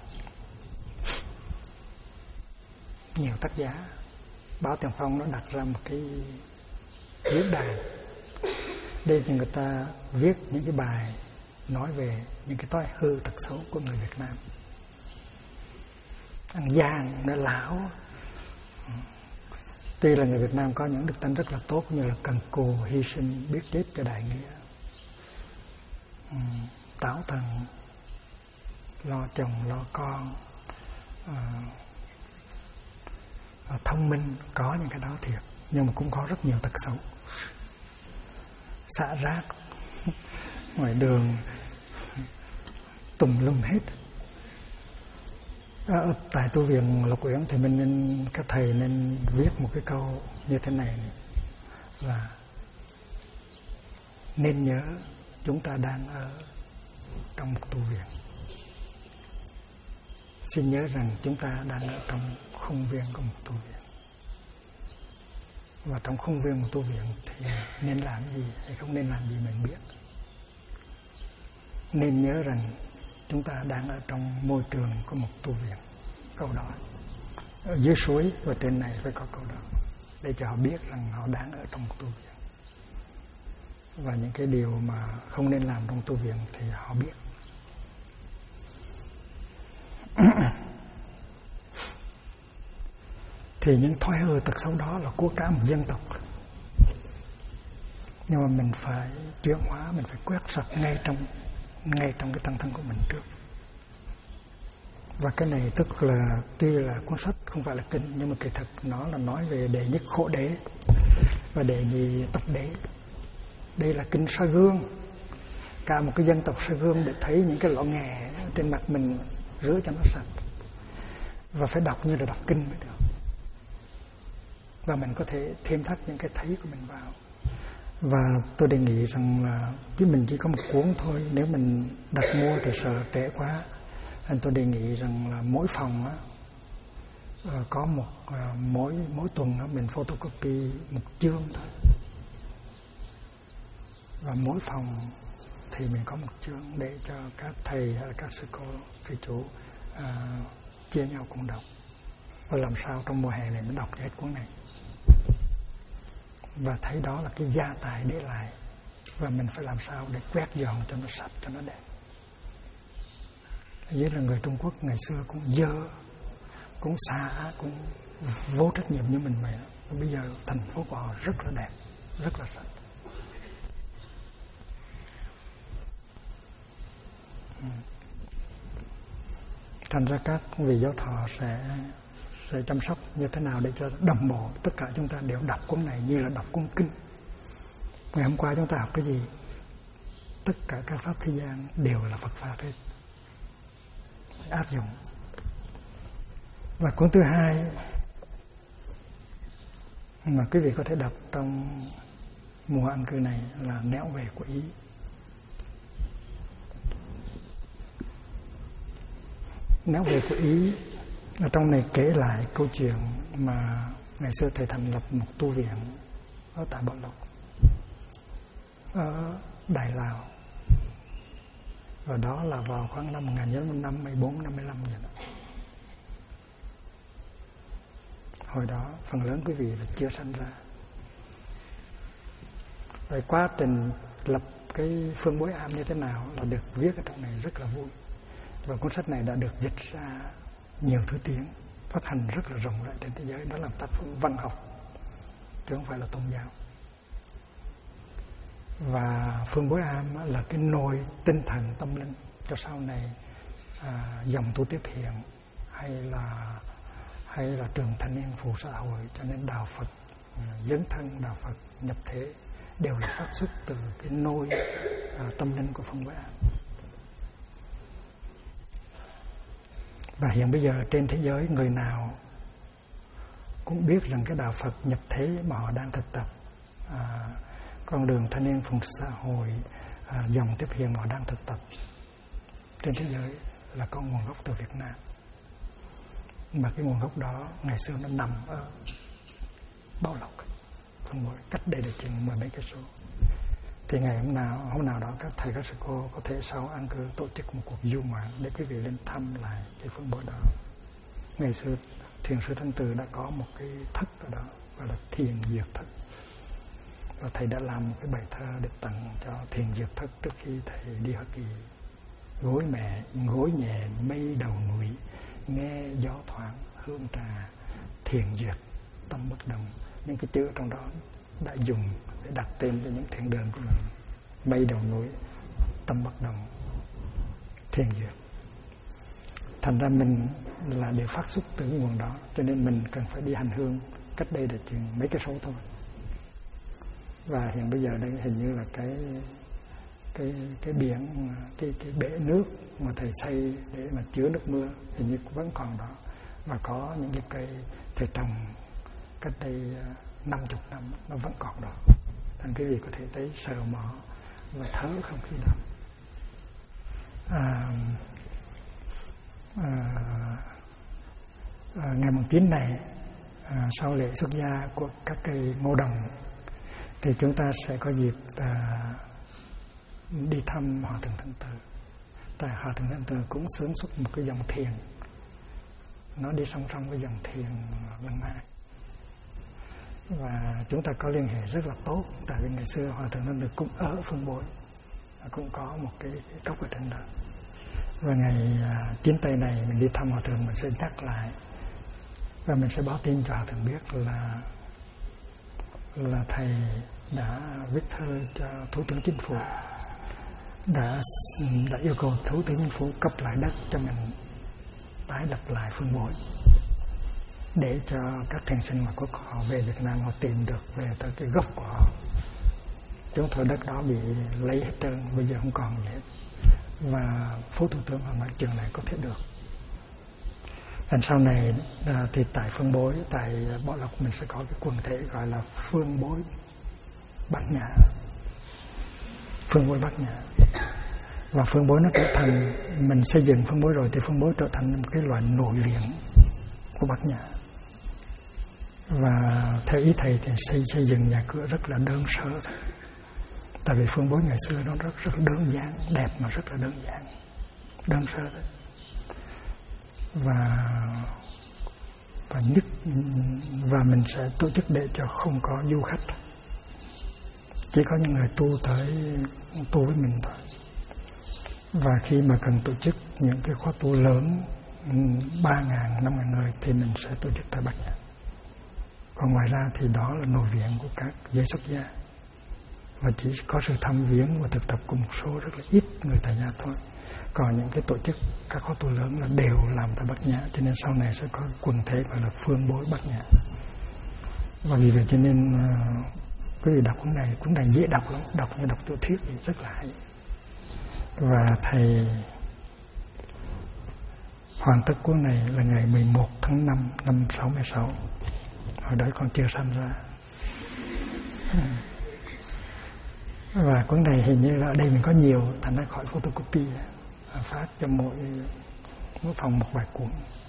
nhiều tác giả. Báo Tiền Phong nó đặt ra một cái diễn đàn. Đây thì người ta viết những cái bài nói về những cái thói hư tật xấu của người Việt Nam. Ăn gian, nó lão. Tuy là người Việt Nam có những đức tính rất là tốt, như là cần cù, hy sinh, biết chết cho đại nghĩa, táo tần, lo chồng, lo con, thông minh, có những cái đó thiệt, nhưng mà cũng có rất nhiều tật xấu. xả rác ngoài đường tùm lum hết. Tại tu viện Lộc Uyển thì các thầy nên viết một cái câu như thế này là nên nhớ chúng ta đang ở trong một tu viện. Xin nhớ rằng chúng ta đang ở trong khuôn viên của một tu viện. Và trong khuôn viên một tu viện thì nên làm gì hay không nên làm gì mình biết. Nên nhớ rằng chúng ta đang ở trong môi trường của một tu viện. Câu đó ở dưới suối và trên này phải có câu đó để cho họ biết rằng họ đang ở trong một tu viện. Và những cái điều mà không nên làm trong tu viện thì họ biết. Thì những thói hư tật xấu đó là của cả một dân tộc. Nhưng mà mình phải chuyển hóa, mình phải quét sạch ngay trong cái thân thân của mình trước. Và cái này tức là tuy là cuốn sách không phải là kinh, nhưng mà kỳ thực nó là nói về đệ nhất khổ đế và đệ nhị tập đế. Đây là kinh soi gương. Cả một cái dân tộc soi gương để thấy những cái lỗ nghè trên mặt mình, rửa cho nó sạch. Và phải đọc như là đọc kinh mới được. Và mình có thể thêm thắt những cái thấy của mình vào. Và tôi đề nghị rằng là mình chỉ có một cuốn thôi. Nếu mình đặt mua thì sợ trễ quá. Nên tôi đề nghị rằng là mỗi phòng á, có mỗi tuần á, mình photocopy một chương thôi. Và mỗi phòng thì mình có một chương để cho các thầy hay các sư cô, sư chủ chia nhau cùng đọc. Và làm sao trong mùa hè này mình đọc hết cuốn này. Và thấy đó là cái gia tài để lại. Và mình phải làm sao để quét dọn cho nó sạch, cho nó đẹp. Với là người Trung Quốc ngày xưa cũng dơ, cũng xa, cũng vô trách nhiệm như mình vậy. Bây giờ thành phố của họ rất là đẹp, rất là sạch. Thành ra các vị giáo thọ sẽ chăm sóc như thế nào để cho đồng bộ tất cả chúng ta đều đọc cuốn này như là đọc cuốn kinh. Ngày hôm qua chúng ta học cái gì? Tất cả các pháp thế gian đều là Phật pháp hết. Áp dụng. Và cuốn thứ hai mà quý vị có thể đọc trong mùa an cư này là Nẻo về của Ý. Nẻo về của Ý ở trong này kể lại câu chuyện mà ngày xưa thầy thành lập một tu viện ở tại Bảo Lộc, ở Đại Lào. Và đó là vào khoảng năm 1954-55 vậy đó. Hồi đó phần lớn quý vị là chưa sanh ra. Rồi quá trình lập cái phương bối am như thế nào là được viết ở trong này rất là vui. Và cuốn sách này đã được dịch ra nhiều thứ tiếng, phát hành rất là rộng rãi trên thế giới. Đó là tác phẩm văn học chứ không phải là tôn giáo. Và phương bối am là cái nồi tinh thần tâm linh cho sau này dòng tu tiếp hiện hay là trường thanh niên phụ xã hội. Cho nên đạo Phật dấn thân, đạo Phật nhập thế đều là phát xuất từ cái nôi tâm linh của phương bối am. Và hiện bây giờ trên thế giới người nào cũng biết rằng cái đạo Phật nhập thế mà họ đang thực tập, con đường thanh niên phụng xã hội, dòng tiếp hiện họ đang thực tập trên thế giới là có nguồn gốc từ Việt Nam. Mà cái nguồn gốc đó ngày xưa nó nằm ở Bảo Lộc, không phải cách đây được chừng 10 mấy cây số. Thì ngày hôm nào đó các thầy các sư cô có thể sau an cư tổ chức một cuộc du ngoạn để quý vị lên thăm lại cái phương bối đó. Ngày xưa Thiền sư Thanh Từ đã có một cái thất ở đó gọi là Thiền Dược Thất. Và thầy đã làm một cái bài thơ để tặng cho Thiền Dược Thất trước khi thầy đi Hoa Kỳ. Gối nhẹ mây đầu núi, nghe gió thoảng hương trà, thiền duyệt tâm bất động. Những cái chữ trong đó đã dùng để đặt tên cho những thiền đường của mình. Mây đầu núi, tâm bất động, thiền duyệt. Thành ra mình là đều phát xuất từ nguồn đó, cho nên mình cần phải đi hành hương cách đây là chừng mấy cái số thôi. Và hiện bây giờ đây hình như là cái biển, cái bể nước mà thầy xây để mà chứa nước mưa hình như vẫn còn đó, và có những cái cây thầy trồng cách đây 50 năm nó vẫn còn đó. Thành quý vị có thể tới sờ mó và thở không khí đó. Ngày mùng 9 này, sau lễ xuất gia của các cây ngô đồng, thì chúng ta sẽ có dịp đi thăm Hòa Thượng Thanh Từ. Tại Hòa Thượng Thanh Từ cũng xướng xuất một cái dòng thiền, nó đi song song với dòng thiền Lăng Mã, và chúng ta có liên hệ rất là tốt. Tại vì ngày xưa Hòa Thượng Thanh Từ cũng ở Phương Bối, cũng có một cái cốc ở trên đó. Và ngày 9 Tây này mình đi thăm Hòa Thượng, mình sẽ nhắc lại và mình sẽ báo tin cho Hòa Thượng biết là thầy đã viết thơ cho Thủ tướng Chính phủ, đã yêu cầu Thủ tướng Chính phủ cấp lại đất cho mình tái lập lại Phương Bối, để cho các thiền sinh ngoại quốc họ về Việt Nam họ tìm được về tới cái gốc của họ. Chúng tôi đất đó bị lấy hết trơn, bây giờ không còn gì hết. Và Phó Thủ tướng họ nói trường này có thể được. Và sau này thì tại Phương Bối, tại Bảo Lộc mình sẽ có cái quần thể gọi là Phương Bối Bát Nhã. Phương Bối Bát Nhã. Và Phương Bối nó trở thành, mình xây dựng Phương Bối rồi thì Phương Bối trở thành một cái loại nội viện của Bát Nhã. Và theo ý thầy thì xây dựng nhà cửa rất là đơn sơ thôi. Tại vì Phương Bối ngày xưa nó rất là đơn giản, đẹp mà rất là đơn giản, đơn sơ thôi. Và mình sẽ tổ chức để cho không có du khách, chỉ có những người tu với mình thôi. Và khi mà cần tổ chức những cái khóa tu lớn 3.000, 5.000 người thì mình sẽ tổ chức tại Bát Nhã. Còn ngoài ra thì đó là nội viện của các giới xuất gia, và chỉ có sự thăm viếng và thực tập của một số rất là ít người tại gia thôi. Còn những cái tổ chức các khóa tu lớn là đều làm tại Bát Nhã, cho nên sau này sẽ có quần thể gọi là Phương Bối Bát Nhã. Và vì vậy cho nên quý vị đọc cuốn này dễ đọc lắm, đọc như đọc tiểu thuyết thì rất là hay. Và thầy hoàn tất cuốn này là ngày 11 tháng 5 năm 66. Hồi đó còn chưa sanh ra. Và cuốn này hình như là ở đây mình có nhiều, thành ra khỏi photocopy, phát cho mỗi phòng một vài cuốn.